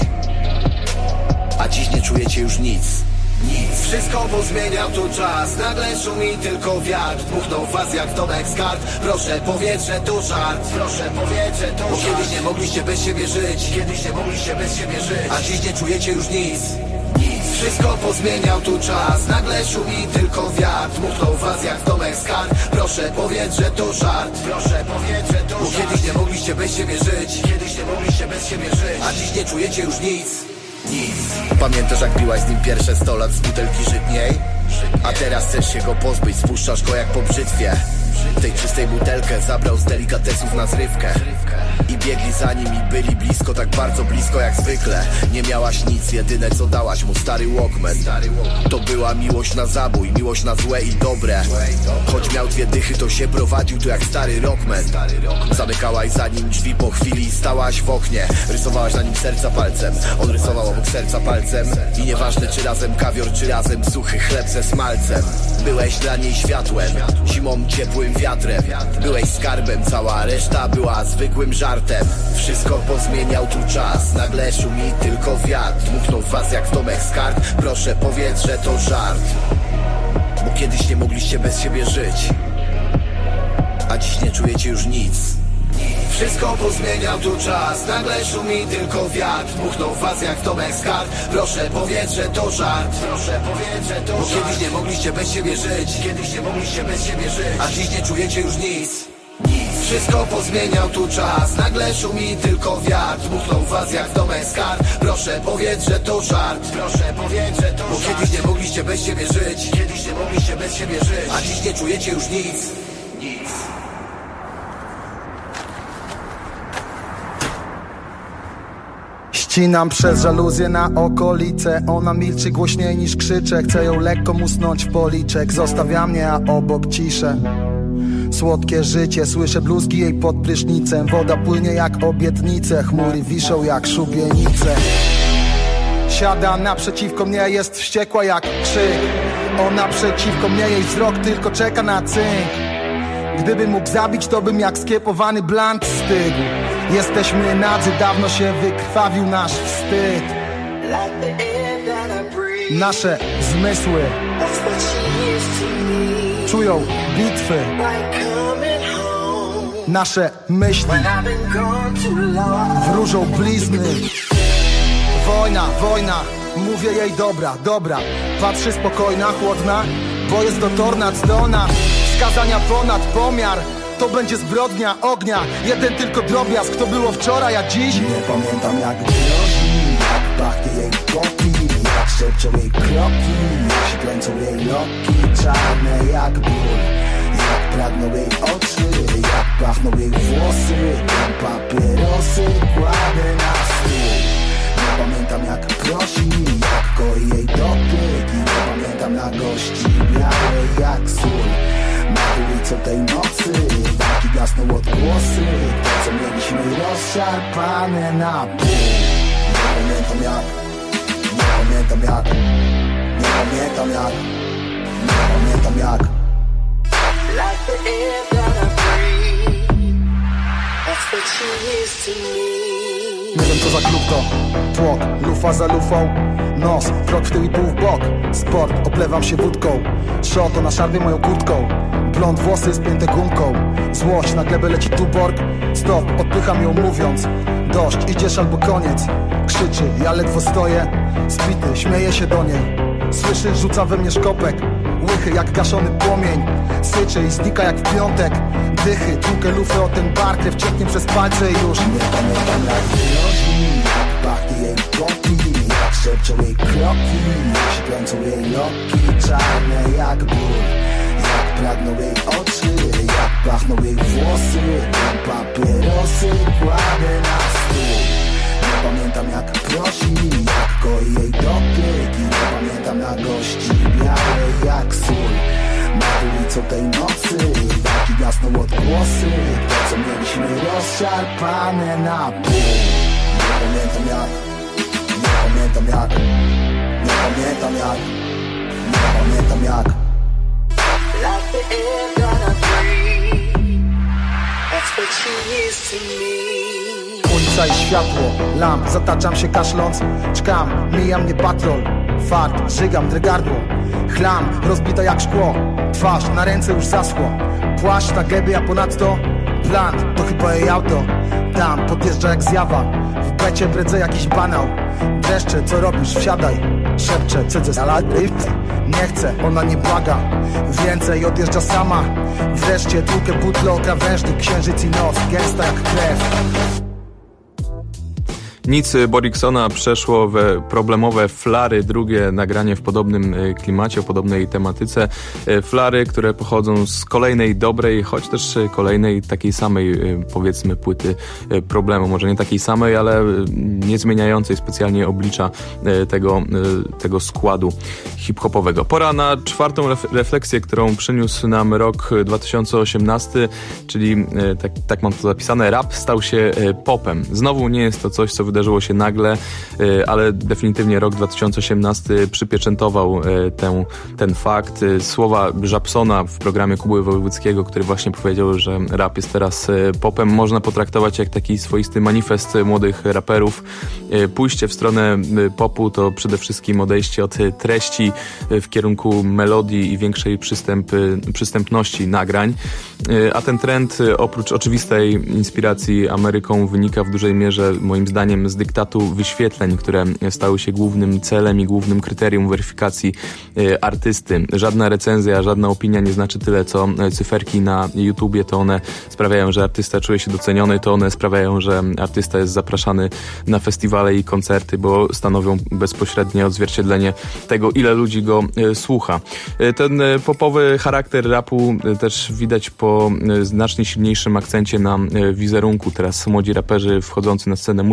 Speaker 8: a dziś nie czujecie już nic. Nic, wszystko pozmieniał tu czas, nagle szumi tylko wiatr. Dmuchnął was jak w domek z kart, proszę powiedz, że to żart. Proszę powiedz, że to Bo żart. Kiedyś nie mogliście bez siebie żyć, kiedyś nie mogliście bez siebie żyć, a dziś nie czujecie już nic. Nic, wszystko pozmieniał tu czas, nagle szumi tylko wiatr. Dmuchnął was jak w domek z kart, proszę powiedz, że to żart. Proszę powiedz, że to Bo żart. Kiedyś nie mogliście bez siebie żyć, kiedyś nie mogliście bez siebie żyć, a dziś nie czujecie już nic. Nic. Pamiętasz jak piłaś z nim pierwsze sto lat z butelki Żytniej? A teraz chcesz się go pozbyć, spuszczasz go jak po brzytwie. Tej czystej butelkę zabrał z delikatesów na zrywkę. I biegli za nim i byli blisko, tak bardzo blisko jak zwykle. Nie miałaś nic, jedyne co dałaś mu stary Walkman. To była miłość na zabój, miłość na złe i dobre. Choć miał dwie dychy, to się prowadził tu jak stary rockman. Zamykałaś za nim drzwi po chwili i stałaś w oknie. Rysowałaś na nim serca palcem, on rysował obok serca palcem. I nieważne czy razem kawior, czy razem suchy chleb ze smalcem. Byłeś dla niej światłem, zimą ciepłym wiatrem. Byłeś skarbem, cała reszta była zwykłym żartem. Wszystko pozmieniał tu czas, nagle szumi tylko wiatr. Dmuchnął was jak w domek z kart, proszę powiedz, że to żart. Bo kiedyś nie mogliście bez siebie żyć, a dziś nie czujecie już nic. Wszystko pozmieniał tu czas, nagle szumi tylko wiatr. Dmuchnął was jak w domek z kart, proszę powiedz, że to żart. Proszę powiedz, że to Bo żart. Kiedyś nie mogliście bez siebie żyć, kiedyś nie mogliście bez siebie żyć, a dziś nie czujecie już nic. Wszystko pozmieniał tu czas, nagle szumi tylko wiatr. Dmuchnął was jak w domek z kart, proszę powiedz, że to żart. Proszę powiedz, że to Bo żart. Kiedyś nie mogliście bez siebie żyć, kiedyś nie mogliście bez siebie żyć, a dziś nie czujecie już nic. Nic.
Speaker 22: Ścinam przez żaluzję na okolice. Ona milczy głośniej niż krzyczę. Chcę ją lekko musnąć w policzek. Zostawia mnie, a obok ciszę. Słodkie życie, słyszę bluzgi jej pod prysznicem. Woda płynie jak obietnice, chmury wiszą jak szubienice. Siada naprzeciwko mnie, jest wściekła jak krzyk. Ona przeciwko mnie, jej wzrok tylko czeka na cynk. Gdybym mógł zabić, to bym jak skiepowany blant stygł. Jesteśmy nadzy, dawno się wykrwawił nasz wstyd. Nasze zmysły czują bitwy. Nasze myśli wróżą blizny. Wojna, wojna, mówię jej dobra, dobra. Patrzy spokojna, chłodna, bo jest to tornad zdolna. Wskazania ponad pomiar, to będzie zbrodnia ognia. Jeden tylko drobiazg, to było wczoraj, a dziś nie pamiętam jak grozi, jak pachnie jej boki, jak szepczą jej kroki, jak się kręcą jej loki. Czarne jak ból, jak pragną jej oczy, jak pachną jej włosy. Tam papierosy kładę na stół. Nie pamiętam jak prosi, jak koi jej dotyk. I nie pamiętam na gości białej jak sól. Na ulicą tej nocy walki gasną odgłosy. To co mieliśmy rozszarpane na pół. Nie pamiętam jak, nie pamiętam jak, nie pamiętam jak, nie pamiętam jak. Like the air that I breathe, that's what she is to me. Nie wiem co za klub to, tłok, lufa za lufą. Nos, krok w tył i pół w bok. Sport, oplewam się wódką. Szoto na szarbie moją kurtką. Blond włosy spięte gumką. Złość, na glebę leci tuborg. Stop, odpycham ją mówiąc dość, idziesz albo koniec. Krzyczy, ja ledwo stoję. Spity, śmieje się do niej. Słyszy, rzuca we mnie szkopek. Łychy jak gaszony płomień. Syczy i znika jak w piątek. Dychy, tłukę lufę o ten bar. Krew cieknie przez palce i już nie pamiętam jak grozi, jak pachnie jej boki, jak szepczą jej kroki, jak się kręcą jej loki. Czarne jak ból, jak pragną jej oczy, jak pachną jej włosy. Tam papierosy kładę na stół. Nie pamiętam jak prosi, jak koi jej dotyk. I nie pamiętam na gości białej jak sól. Nad ulicą tej nocy walki gasną odgłosy. To co mieliśmy rozszarpane na pół. Nie pamiętam jak, nie pamiętam jak, nie pamiętam jak, nie pamiętam jak. Like the air that I breathe, that's what she is to me. Ulica i światło, lamp, zataczam się kaszląc. Czkam, mija mnie patrol. Fart, żygam, drgardło. Chlam, rozbita jak szkło. Twarz, na ręce już zaschło. Płaszcz na gębie, a ponadto plant, to chyba jej auto. Tam, podjeżdża jak zjawa. W becie bredzę jakiś banał. Dreszcze, co robisz? Wsiadaj. Szepczę, cedzę salady. Nie chcę, ona nie błaga. Więcej, odjeżdża sama. Wreszcie tłukę butle o krawężnik. Księżyc i noc, gęsta jak krew.
Speaker 21: Nic Boriksona przeszło we problemowe Flary, drugie nagranie w podobnym klimacie, o podobnej tematyce. Flary, które pochodzą z kolejnej dobrej, choć też kolejnej takiej samej, powiedzmy, płyty problemu. Może nie takiej samej, ale nie zmieniającej specjalnie oblicza tego, tego składu hip-hopowego. Pora na czwartą refleksję, którą przyniósł nam rok dwa tysiące osiemnasty, czyli, tak, tak mam to zapisane, rap stał się popem. Znowu nie jest to coś, co wydarzyło się nagle, ale definitywnie rok dwa tysiące osiemnasty przypieczętował ten, ten fakt. Słowa Żabsona w programie Kuby Wojewódzkiego, który właśnie powiedział, że rap jest teraz popem, można potraktować jak taki swoisty manifest młodych raperów. Pójście w stronę popu to przede wszystkim odejście od treści w kierunku melodii i większej przystęp, przystępności nagrań. A ten trend, oprócz oczywistej inspiracji Ameryką, wynika w dużej mierze, moim zdaniem, z dyktatu wyświetleń, które stały się głównym celem i głównym kryterium weryfikacji artysty. Żadna recenzja, żadna opinia nie znaczy tyle, co cyferki na YouTubie. To one sprawiają, że artysta czuje się doceniony, to one sprawiają, że artysta jest zapraszany na festiwale i koncerty, bo stanowią bezpośrednie odzwierciedlenie tego, ile ludzi go słucha. Ten popowy charakter rapu też widać po znacznie silniejszym akcencie na wizerunku. Teraz młodzi raperzy wchodzący na scenę muszą mieć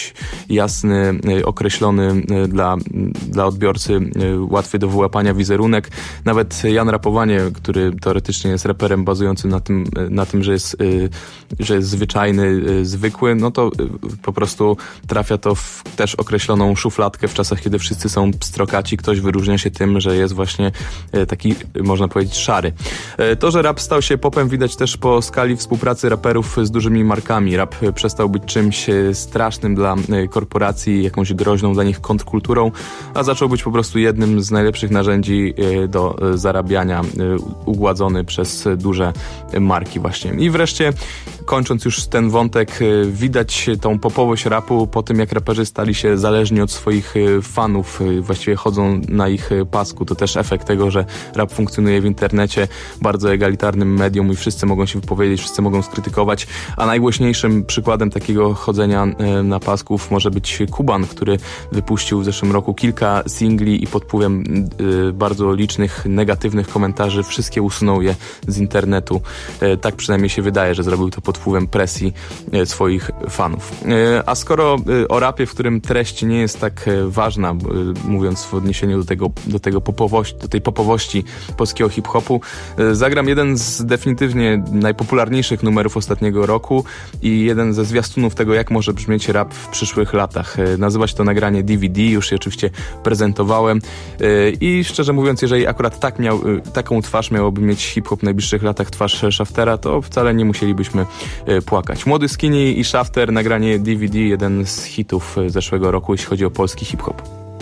Speaker 21: dość jasny, określony dla, dla odbiorcy, łatwy do wyłapania wizerunek. Nawet Jan Rapowanie, który teoretycznie jest raperem bazującym na tym, na tym, że jest, że jest zwyczajny, zwykły, no to po prostu trafia to w też określoną szufladkę w czasach, kiedy wszyscy są pstrokaci. Ktoś wyróżnia się tym, że jest właśnie taki, można powiedzieć, szary. To, że rap stał się popem, widać też po skali współpracy raperów z dużymi markami. Rap przestał być czymś strasznym dla korporacji, jakąś groźną dla nich kontrkulturą, a zaczął być po prostu jednym z najlepszych narzędzi do zarabiania, ugładzony przez duże marki właśnie. I wreszcie, kończąc już ten wątek, widać tą popowość rapu po tym, jak raperzy stali się zależni od swoich fanów, właściwie chodzą na ich pasku. To też efekt tego, że rap funkcjonuje w internecie, bardzo egalitarnym medium i wszyscy mogą się wypowiedzieć, wszyscy mogą skrytykować, a najgłośniejszym przykładem takiego chodzenia na pasków może być Kuban, który wypuścił w zeszłym roku kilka singli i pod wpływem bardzo licznych negatywnych komentarzy wszystkie usunął je z internetu. Tak przynajmniej się wydaje, że zrobił to pod wpływem presji swoich fanów. A skoro o rapie, w którym treść nie jest tak ważna, mówiąc w odniesieniu do tego, do tego popowości, do tej popowości polskiego hip-hopu, zagram jeden z definitywnie najpopularniejszych numerów ostatniego roku i jeden ze zwiastunów tego, jak może brzmieć rap w przyszłych latach. Nazywa się to nagranie D V D, już je oczywiście prezentowałem i szczerze mówiąc, jeżeli akurat tak miał, taką twarz miałoby mieć hip-hop w najbliższych latach, twarz Shaftera, to wcale nie musielibyśmy płakać. Młody Skinny i Shafter, nagranie D V D, jeden z hitów zeszłego roku, jeśli chodzi o polski hip-hop.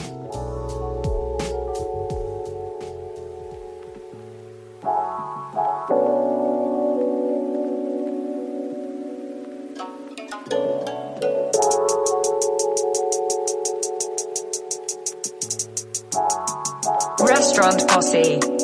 Speaker 7: Restaurant Posse.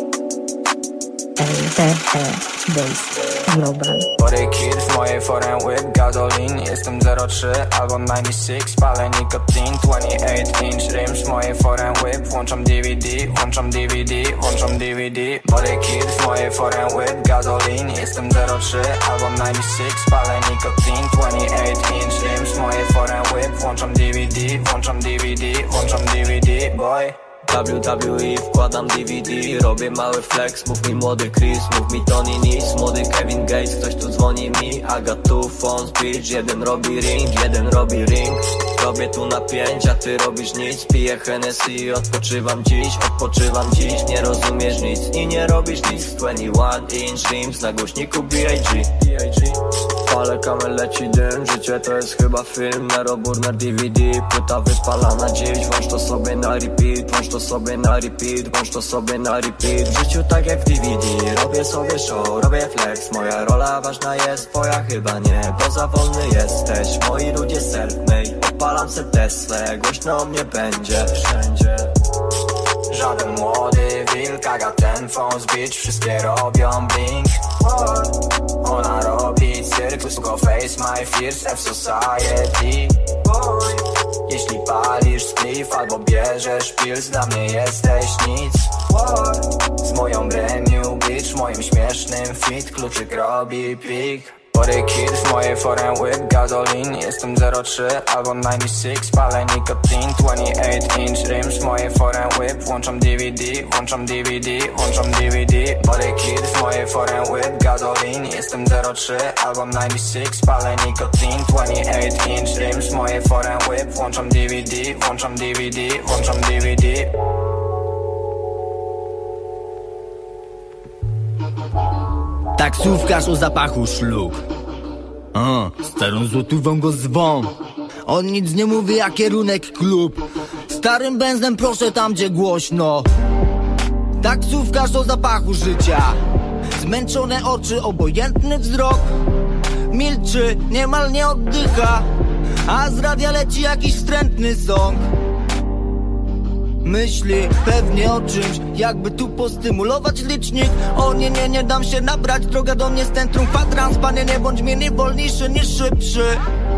Speaker 9: L T E Bass Global.
Speaker 10: Body kid w mojej foreign whip, gazolin. Jestem zero trzy albo dziewięćdziesiąt sześć, palę nikotin. dwadzieścia osiem inch rims w mojej foreign whip. Włączam D V D, włączam D V D, włączam D V D. Body kid w mojej foreign whip, gazolin. Jestem zero trzy albo dziewięćdziesiąt sześć, palę nikotin. dwadzieścia osiem inch rims w mojej foreign whip. Włączam D V D, włączam D V D, włączam D V D, boy.
Speaker 11: W W E wkładam D V D, robię mały flex, mów mi młody Chris, mów mi Tony Nis, młody Kevin Gates, ktoś tu dzwoni mi, I got two phones, bitch, jeden robi ring, jeden robi ring, robię tu na pięć, a ty robisz nic, piję Hennessy, odpoczywam dziś, odpoczywam dziś, nie rozumiesz nic i nie robisz nic, dwadzieścia jeden inch rims, na głośniku B I G, palę kamel, leci dym, życie to jest chyba film, na robór na D V D, płyta wypalana dziś, włącz to sobie na repeat, włącz to sobie na repeat, włącz to sobie na repeat. W życiu tak jak w D V D, robię sobie show, robię flex. Moja rola ważna jest, twoja chyba nie, bo za wolny jesteś. Moi ludzie self-made, odpalam se Teslę, głośno o mnie będzie wszędzie.
Speaker 10: Żaden młody wilk, I got ten phones, bitch, wszystkie robią blink. Ona robi cyrkus, go face my fears, F society. Jeśli palisz spliff albo bierzesz pills, dla mnie jesteś nic. Z moją brand new bitch, moim śmiesznym fit, kluczyk robi pik. Body kid w mojej foreign whip, gazolin. Jestem zero trzy albo dziewięćdziesiąt sześć, palę nikotin. dwadzieścia osiem inch rims w mojej foreign whip. Włączam D V D, włączam D V D, włączam D V D. Body kid w mojej foreign whip, gazolin. Jestem zero trzy albo dziewięćdziesiąt sześć, palę nikotin. dwadzieścia osiem inch rims w mojej foreign whip. Włączam D V D, włączam D V D, włączam D V D.
Speaker 25: Taksówkarz o zapachu szlug. A, starą złotówą go zwą. On nic nie mówi, a kierunek klub. Starym benzem proszę tam, gdzie głośno. Taksówkarz o zapachu życia. Zmęczone oczy, obojętny wzrok. Milczy, niemal nie oddycha. A z radia leci jakiś wstrętny song. Myśli pewnie o czymś, jakby tu postymulować licznik. O nie, nie, nie dam się nabrać, droga do mnie z centrum kwadrans. Panie, nie bądź mnie nie wolniejszy niż szybszy.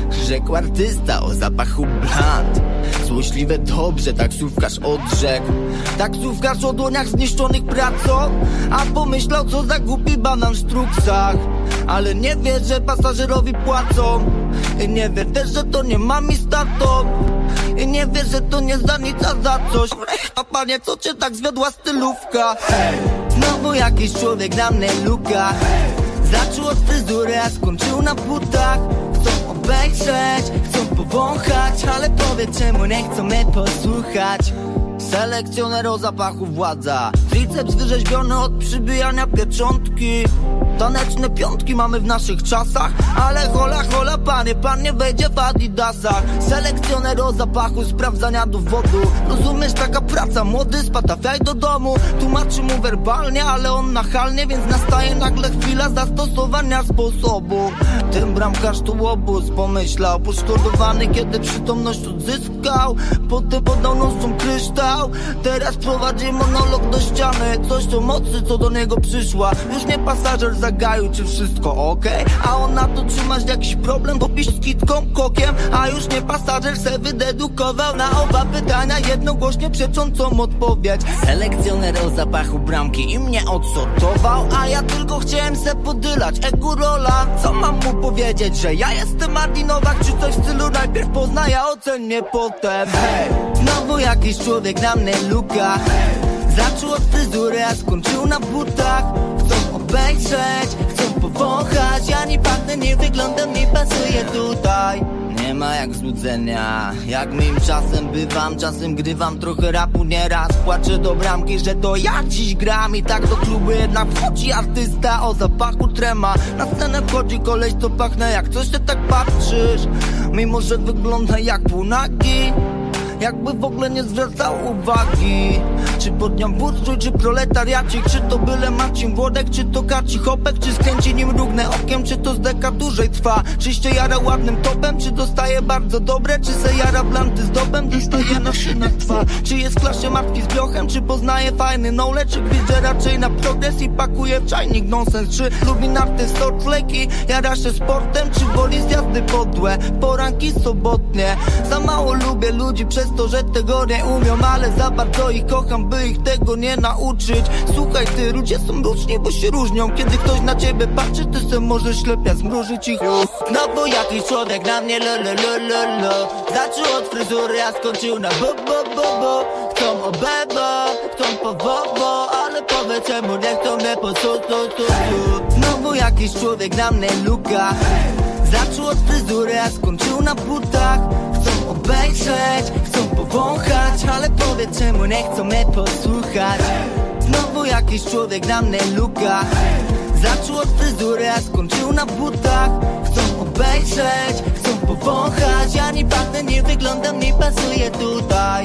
Speaker 25: rzekł artysta o zapachu bland. Złośliwe dobrze, taksówkarz odrzekł. Taksówkarz o dłoniach zniszczonych pracą, a pomyślał, co za głupi banan w sztruksach. Ale nie wie, że pasażerowi płacą. I nie wie też, że to nie mami z tatą. I nie wie, że to nie za nic, a za coś. A panie, co cię tak zwiodła stylówka? Znowu jakiś człowiek na mnie luka. Zaczął od fryzury, a skończył na butach. Chcą obejrzeć, chcą powąchać, ale powiedz, czemu nie chcą mnie posłuchać. Selekcjoner o zapachu władza. Triceps wyrzeźbiony od przybijania pieczątki. Taneczne piątki mamy w naszych czasach. Ale hola, hola, panie, pan nie wejdzie w adidasach. Selekcjoner o zapachu sprawdzania dowodu. Rozumiesz, taka praca, młody, spatafiaj do domu. Tłumaczy mu werbalnie, ale on nachalnie, więc nastaje nagle chwila zastosowania sposobu. Ten bramkarz tu obóz pomyślał. Poszkodowany, kiedy przytomność odzyskał. Potem podał nosom kryształ. Teraz prowadzi monolog do ściany. Coś o mocy, co do niego przyszła. Już nie pasażer zagaił, czy wszystko okej? A on na to, czy masz jakiś problem, bo pisz z kitką, kokiem. A już nie pasażer se wydedukował na oba pytania jednogłośnie przeczącą odpowiedź. Selekcjoner o zapachu bramki i mnie odsortował. A ja tylko chciałem se podylać ego rola. Co mam mu powiedzieć, że ja jestem Martin Nowak, czy coś w stylu najpierw poznaj, a oceń mnie potem. Hej, znowu jakiś człowiek na mnie luka. Zaczął od fryzury, a skończył na butach. Chcą obejrzeć, chcą powąchać. Ja nie pachnę, nie wyglądam, nie pasuję tutaj. Nie ma jak złudzenia, jak moim czasem bywam. Czasem grywam trochę rapu nieraz. Płaczę do bramki, że to ja dziś gram. I tak do klubu jednak wchodzi artysta o zapachu trema. Na scenę wchodzi koleś, co pachnę, jak coś ty tak patrzysz. Mimo że wygląda jak półnagi, jakby w ogóle nie zwracał uwagi. Czy podniam burżuj, czy proletariacik. Czy to byle Marcin Włodek, czy to Kaci Hopek. Czy skręci nim mrugnę okiem, czy to z deka dłużej trwa. Czy się jara ładnym topem, czy dostaje bardzo dobre. Czy se jara blanty z dobem, dostaje na szynach twa. Czy jest w klasie martwi z biochem, czy poznaje fajny knowledge. Czy gwizdże raczej na progres i pakuje w czajnik nonsens. Czy lubi narty z fleki, jara się sportem. Czy woli z jazdy podłe, poranki sobotnie. Za mało lubię ludzi przez to, że tego nie umią, ale za bardzo ich kocham, by ich tego nie nauczyć. Słuchaj ty, ludzie są różni, bo się różnią. Kiedy ktoś na ciebie patrzy, ty se możesz ślepia zmrużyć ich. No bo jakiś człowiek na mnie lo lo lo lo lo. Zaczął od fryzury, a skończył na bo bo bo bo. Chcą o bebo, chcą po wobo, ale powiedz czemu nie chcą mnie po su su su su. Znowu jakiś człowiek na mnie luka. Zaczął od fryzury, a skończył na butach. Chcą obejrzeć, chcą powąchać, ale powiedz czemu nie chcą mnie posłuchać. Znowu jakiś człowiek na mnie luka. Zaczął od fryzury, a skończył na butach. Chcą obejrzeć, chcą powąchać. Ja nie pachnę, nie wyglądam, nie pasuję tutaj.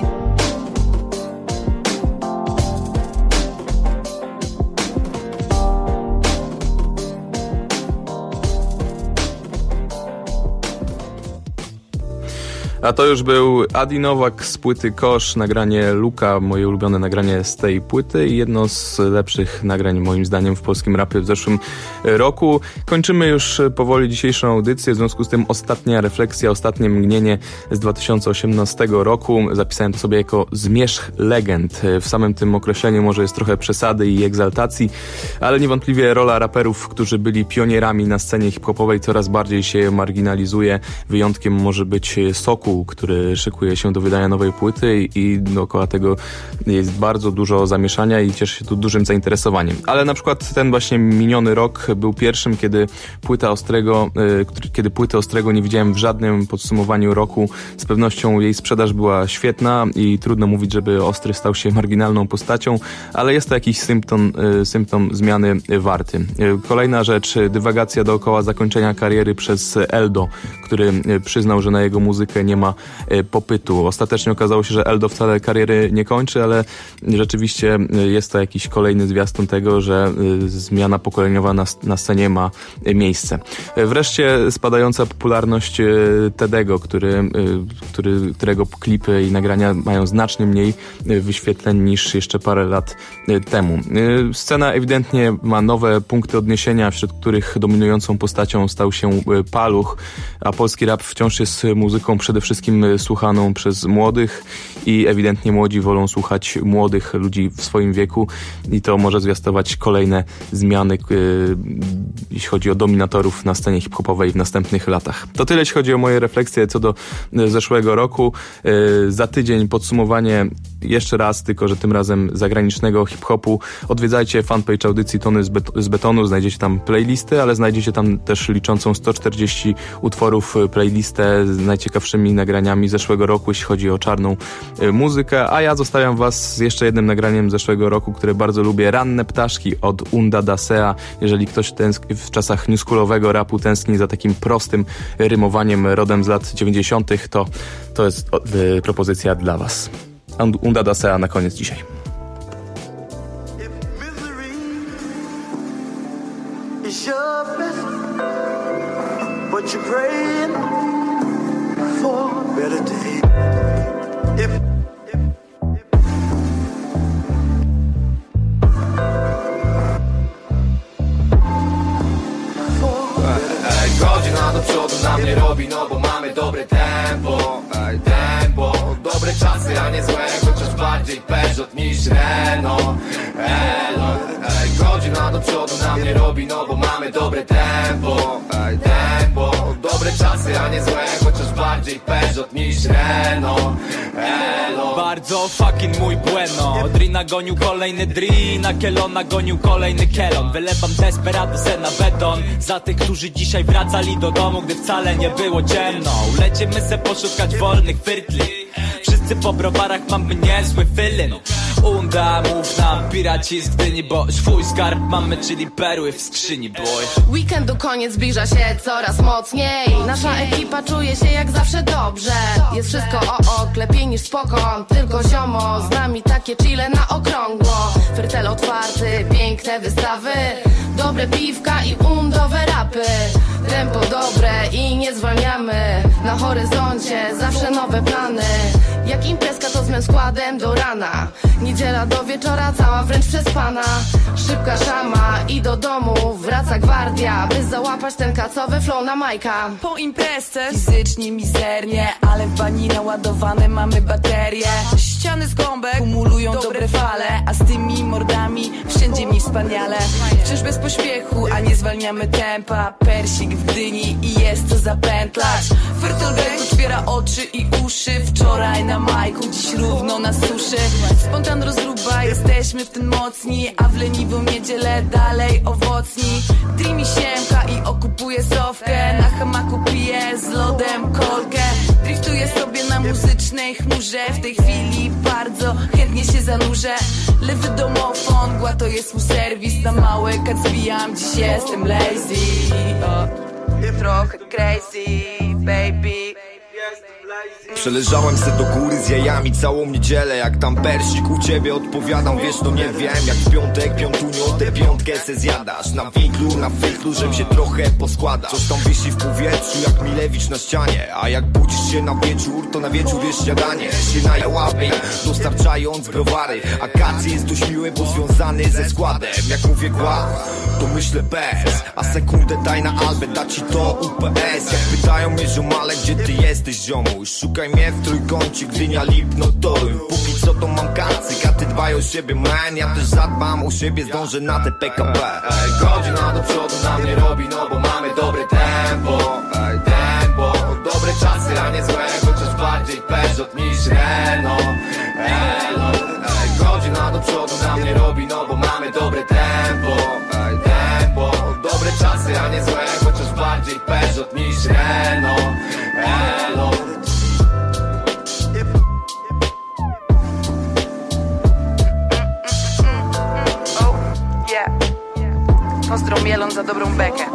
Speaker 21: A to już był Adi Nowak z płyty Kosz, nagranie Luka, moje ulubione nagranie z tej płyty i jedno z lepszych nagrań moim zdaniem w polskim rapie w zeszłym roku. Kończymy już powoli dzisiejszą audycję, w związku z tym ostatnia refleksja, ostatnie mgnienie z dwa tysiące osiemnastego roku. Zapisałem to sobie jako zmierzch legend. W samym tym określeniu może jest trochę przesady i egzaltacji, ale niewątpliwie rola raperów, którzy byli pionierami na scenie hip-hopowej, coraz bardziej się marginalizuje. Wyjątkiem może być Sokół, który szykuje się do wydania nowej płyty i dookoła tego jest bardzo dużo zamieszania i cieszy się tu dużym zainteresowaniem. Ale na przykład ten właśnie miniony rok był pierwszym, kiedy płyta Ostrego, kiedy płyty Ostrego nie widziałem w żadnym podsumowaniu roku. Z pewnością jej sprzedaż była świetna i trudno mówić, żeby Ostry stał się marginalną postacią, ale jest to jakiś symptom, symptom zmiany warty. Kolejna rzecz, dywagacja dookoła zakończenia kariery przez Eldo, który przyznał, że na jego muzykę nie ma ma popytu. Ostatecznie okazało się, że Eldo wcale kariery nie kończy, ale rzeczywiście jest to jakiś kolejny zwiastun tego, że zmiana pokoleniowa na, na scenie ma miejsce. Wreszcie spadająca popularność Tedego, który, który, którego klipy i nagrania mają znacznie mniej wyświetleń niż jeszcze parę lat temu. Scena ewidentnie ma nowe punkty odniesienia, wśród których dominującą postacią stał się Paluch, a polski rap wciąż jest muzyką przede wszystkim słuchaną przez młodych i ewidentnie młodzi wolą słuchać młodych ludzi w swoim wieku i to może zwiastować kolejne zmiany, yy, jeśli chodzi o dominatorów na scenie hip-hopowej w następnych latach. To tyle, jeśli chodzi o moje refleksje co do zeszłego roku. Yy, za tydzień podsumowanie jeszcze raz, tylko że tym razem zagranicznego hip-hopu. Odwiedzajcie fanpage audycji Tony z, bet- z Betonu, znajdziecie tam playlisty, ale znajdziecie tam też liczącą sto czterdzieści utworów playlistę z najciekawszymi nagraniami zeszłego roku, jeśli chodzi o czarną y, muzykę, a ja zostawiam was z jeszcze jednym nagraniem zeszłego roku, które bardzo lubię. Ranne ptaszki od Unda Dasea. Jeżeli ktoś tęsk- w czasach newschoolowego rapu tęskni za takim prostym rymowaniem rodem z lat dziewięćdziesiątych, to to jest y, propozycja dla was. Unda Dasea na koniec dzisiaj.
Speaker 24: It's your best, but you're praying for a better day. If, if,
Speaker 8: Ej, godzina do przodu nam nie robi, no bo mamy dobre tempo. Ej, tempo, dobre czasy, a nie złe, chociaż bardziej Peugeot niż Renault. Elo, ej, godzina do przodu nam nie robi, no bo mamy dobre tempo. Ej, tempo, dobre czasy, a nie złe, chociaż bardziej Peugeot niż Renault. Elo.
Speaker 6: Bardzo fucking mój bueno. Drina gonił kolejny drin, a Kielona gonił kolejny Kielon. Wylewam desperado se na beton za tych, którzy dzisiaj wracali do domu, gdy wcale nie było ciemno. Lecimy se poszukać wolnych fyrtli. Wszyscy po browarach mamy niezły feeling. Unda, mów nam piraci z Gdyni, bo swój skarb mamy, czyli perły w skrzyni, boy.
Speaker 7: Weekendu koniec zbliża się coraz mocniej. Nasza ekipa czuje się jak zawsze dobrze. Jest wszystko o o, lepiej niż spoko. Tylko ziomo, z nami takie chile na okrągło. Fertel otwarty, piękne wystawy, dobre piwka i undowe rapy. Tempo dobre i nie zwalniamy. Na horyzoncie zawsze nowe plany. Jak imprezka to z mym składem do rana. Niedziela do wieczora cała wręcz przespana. Szybka szama i do domu wraca gwardia, by załapać ten kacowy flow na Majka.
Speaker 12: Po imprezce fizycznie mizernie, ale w bani naładowane mamy baterie. Ściany z gąbek kumulują dobre fale, a z tymi mordami wszędzie mi wspaniale. Wciąż bez pośpiechu, a nie zwalniamy tempa. Persik w Gdyni i jest co zapętlać. Fertelberg otwiera oczy i uszy. Wczoraj na Majku, dziś równo na suszy. Spontan rozruba, jesteśmy w tym mocni, a w leniwą niedzielę dalej owocni. Dreamy siemka i okupuje sofkę. Na hamaku piję z lodem kolkę. Driftuję sobie na muzycznej chmurze. W tej chwili bardzo chętnie się zanurzę. Lewy domofon, gła to jest mój serwis. Na małe kat zbijam, dziś jestem lazy. O, trochę crazy, baby.
Speaker 8: Przeleżałem se do góry z jajami całą niedzielę. Jak tam persik u ciebie odpowiadam, wiesz, no nie wiem. Jak w piątek, piątunio, tę piątkę se zjadasz. Na winklu, na fejklu, żem się trochę poskłada. Coś tam wisi w powietrzu jak Milewicz na ścianie. A jak budzisz się na wieczór, to na wieczór jest śniadanie. Się najałapy, dostarczając browary. Akacje jest dość miły, bo związany ze składem. Jak mówię gła, to myślę bez. A sekundę daj na albę, da ci to U P S. Jak pytają mnie ziomale, gdzie ty jesteś, ziomuś? Szukaj mnie w trójkącie, Gdynia, Lipno, Toruń. Póki co to mam kacyk, a ty dbaj o siebie, man. Ja też zadbam o siebie, zdążę na te P K P. Ej, godzina do przodu nam nie robi, no bo mamy dobre tempo. Ej, tempo, dobre czasy, a nie złe, chociaż bardziej Peugeot niż Renault. Elo, ej, godzina do przodu nam nie robi, no bo mamy dobre tempo. Ej, tempo, dobre czasy, a nie złe, chociaż bardziej Peugeot niż Renault. Elo.
Speaker 12: Pozdro Mielon za dobrą bekę.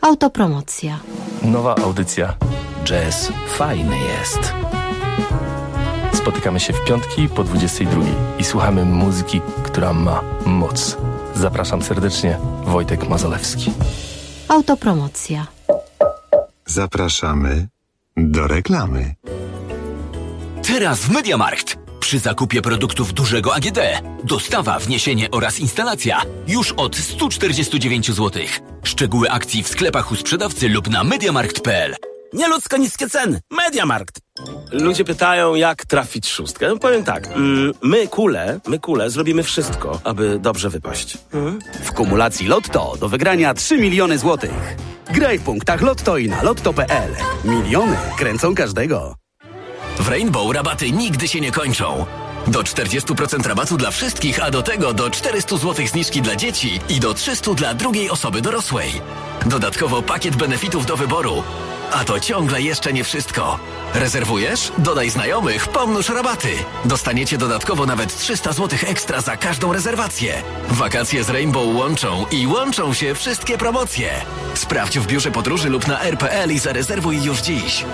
Speaker 14: Autopromocja.
Speaker 15: Nowa audycja. Jazz fajny jest. Spotykamy się w piątki po dwudziestej drugiej i słuchamy muzyki, która ma moc. Zapraszam serdecznie, Wojtek Mazolewski.
Speaker 14: Autopromocja.
Speaker 13: Zapraszamy do reklamy.
Speaker 16: Teraz w Mediamarkt. Przy zakupie produktów dużego A G D dostawa, wniesienie oraz instalacja już od sto czterdzieści dziewięć złotych. Szczegóły akcji w sklepach u sprzedawcy lub na mediamarkt kropka p l.
Speaker 17: Nieludzko niskie ceny. Mediamarkt. Ludzie pytają, jak trafić szóstkę. No, powiem tak. Mm, my kule, my kule zrobimy wszystko, aby dobrze wypaść. Hmm?
Speaker 18: W kumulacji Lotto do wygrania trzy miliony złotych. Graj w punktach Lotto i na lotto kropka p l. Miliony kręcą każdego.
Speaker 16: W Rainbow rabaty nigdy się nie kończą. Do czterdzieści procent rabatu dla wszystkich, a do tego do czterysta złotych zniżki dla dzieci i do trzysta dla drugiej osoby dorosłej. Dodatkowo pakiet benefitów do wyboru. A to ciągle jeszcze nie wszystko. Rezerwujesz? Dodaj znajomych, pomnóż rabaty. Dostaniecie dodatkowo nawet trzysta złotych ekstra za każdą rezerwację. Wakacje z Rainbow łączą i łączą się wszystkie promocje. Sprawdź w biurze podróży lub na r kropka p l i zarezerwuj już dziś.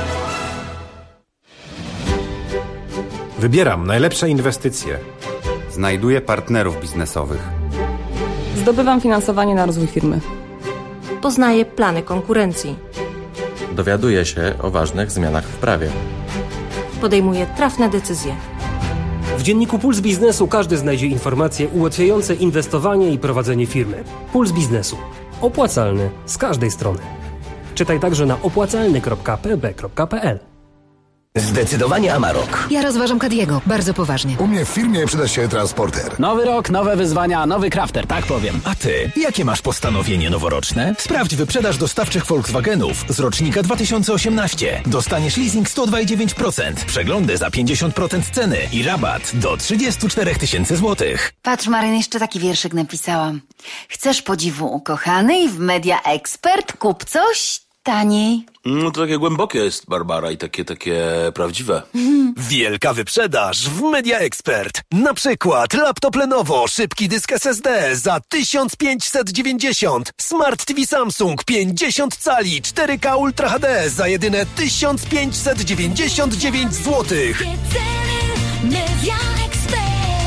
Speaker 20: Wybieram najlepsze inwestycje. Znajduję partnerów biznesowych.
Speaker 26: Zdobywam finansowanie na rozwój firmy.
Speaker 14: Poznaję plany konkurencji.
Speaker 20: Dowiaduję się o ważnych zmianach w prawie.
Speaker 14: Podejmuję trafne decyzje.
Speaker 27: W dzienniku Puls Biznesu każdy znajdzie informacje ułatwiające inwestowanie i prowadzenie firmy. Puls Biznesu. Opłacalny z każdej strony. Czytaj także na opłacalny kropka p b kropka p l.
Speaker 16: Zdecydowanie Amarok.
Speaker 28: Ja rozważam Caddiego, bardzo poważnie.
Speaker 29: U mnie w firmie przyda się transporter.
Speaker 30: Nowy rok, nowe wyzwania, nowy crafter, tak powiem.
Speaker 16: A ty, jakie masz postanowienie noworoczne? Sprawdź wyprzedaż dostawczych Volkswagenów z rocznika dwa tysiące osiemnastego. Dostaniesz leasing sto dwa i dziewięć procent, przeglądy za pięćdziesiąt procent ceny i rabat do trzydzieści cztery tysiące złotych.
Speaker 2: Patrz, Maryn, jeszcze taki wierszyk napisałam. Chcesz podziwu ukochany i w Media Expert kup coś taniej.
Speaker 31: No to takie głębokie jest, Barbara, i takie, takie prawdziwe.
Speaker 16: Wielka wyprzedaż w Media Expert. Na przykład laptop Lenovo, szybki dysk S S D za tysiąc pięćset dziewięćdziesiąt. Smart T V Samsung pięćdziesiąt cali cztery K Ultra H D za jedyne tysiąc pięćset dziewięćdziesiąt dziewięć złotych.
Speaker 32: Media Expert.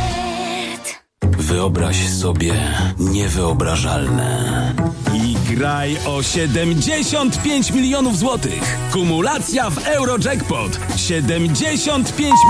Speaker 31: Wyobraź sobie niewyobrażalne.
Speaker 33: I graj o siedemdziesiąt pięć milionów złotych. Kumulacja w Eurojackpot. siedemdziesiąt pięć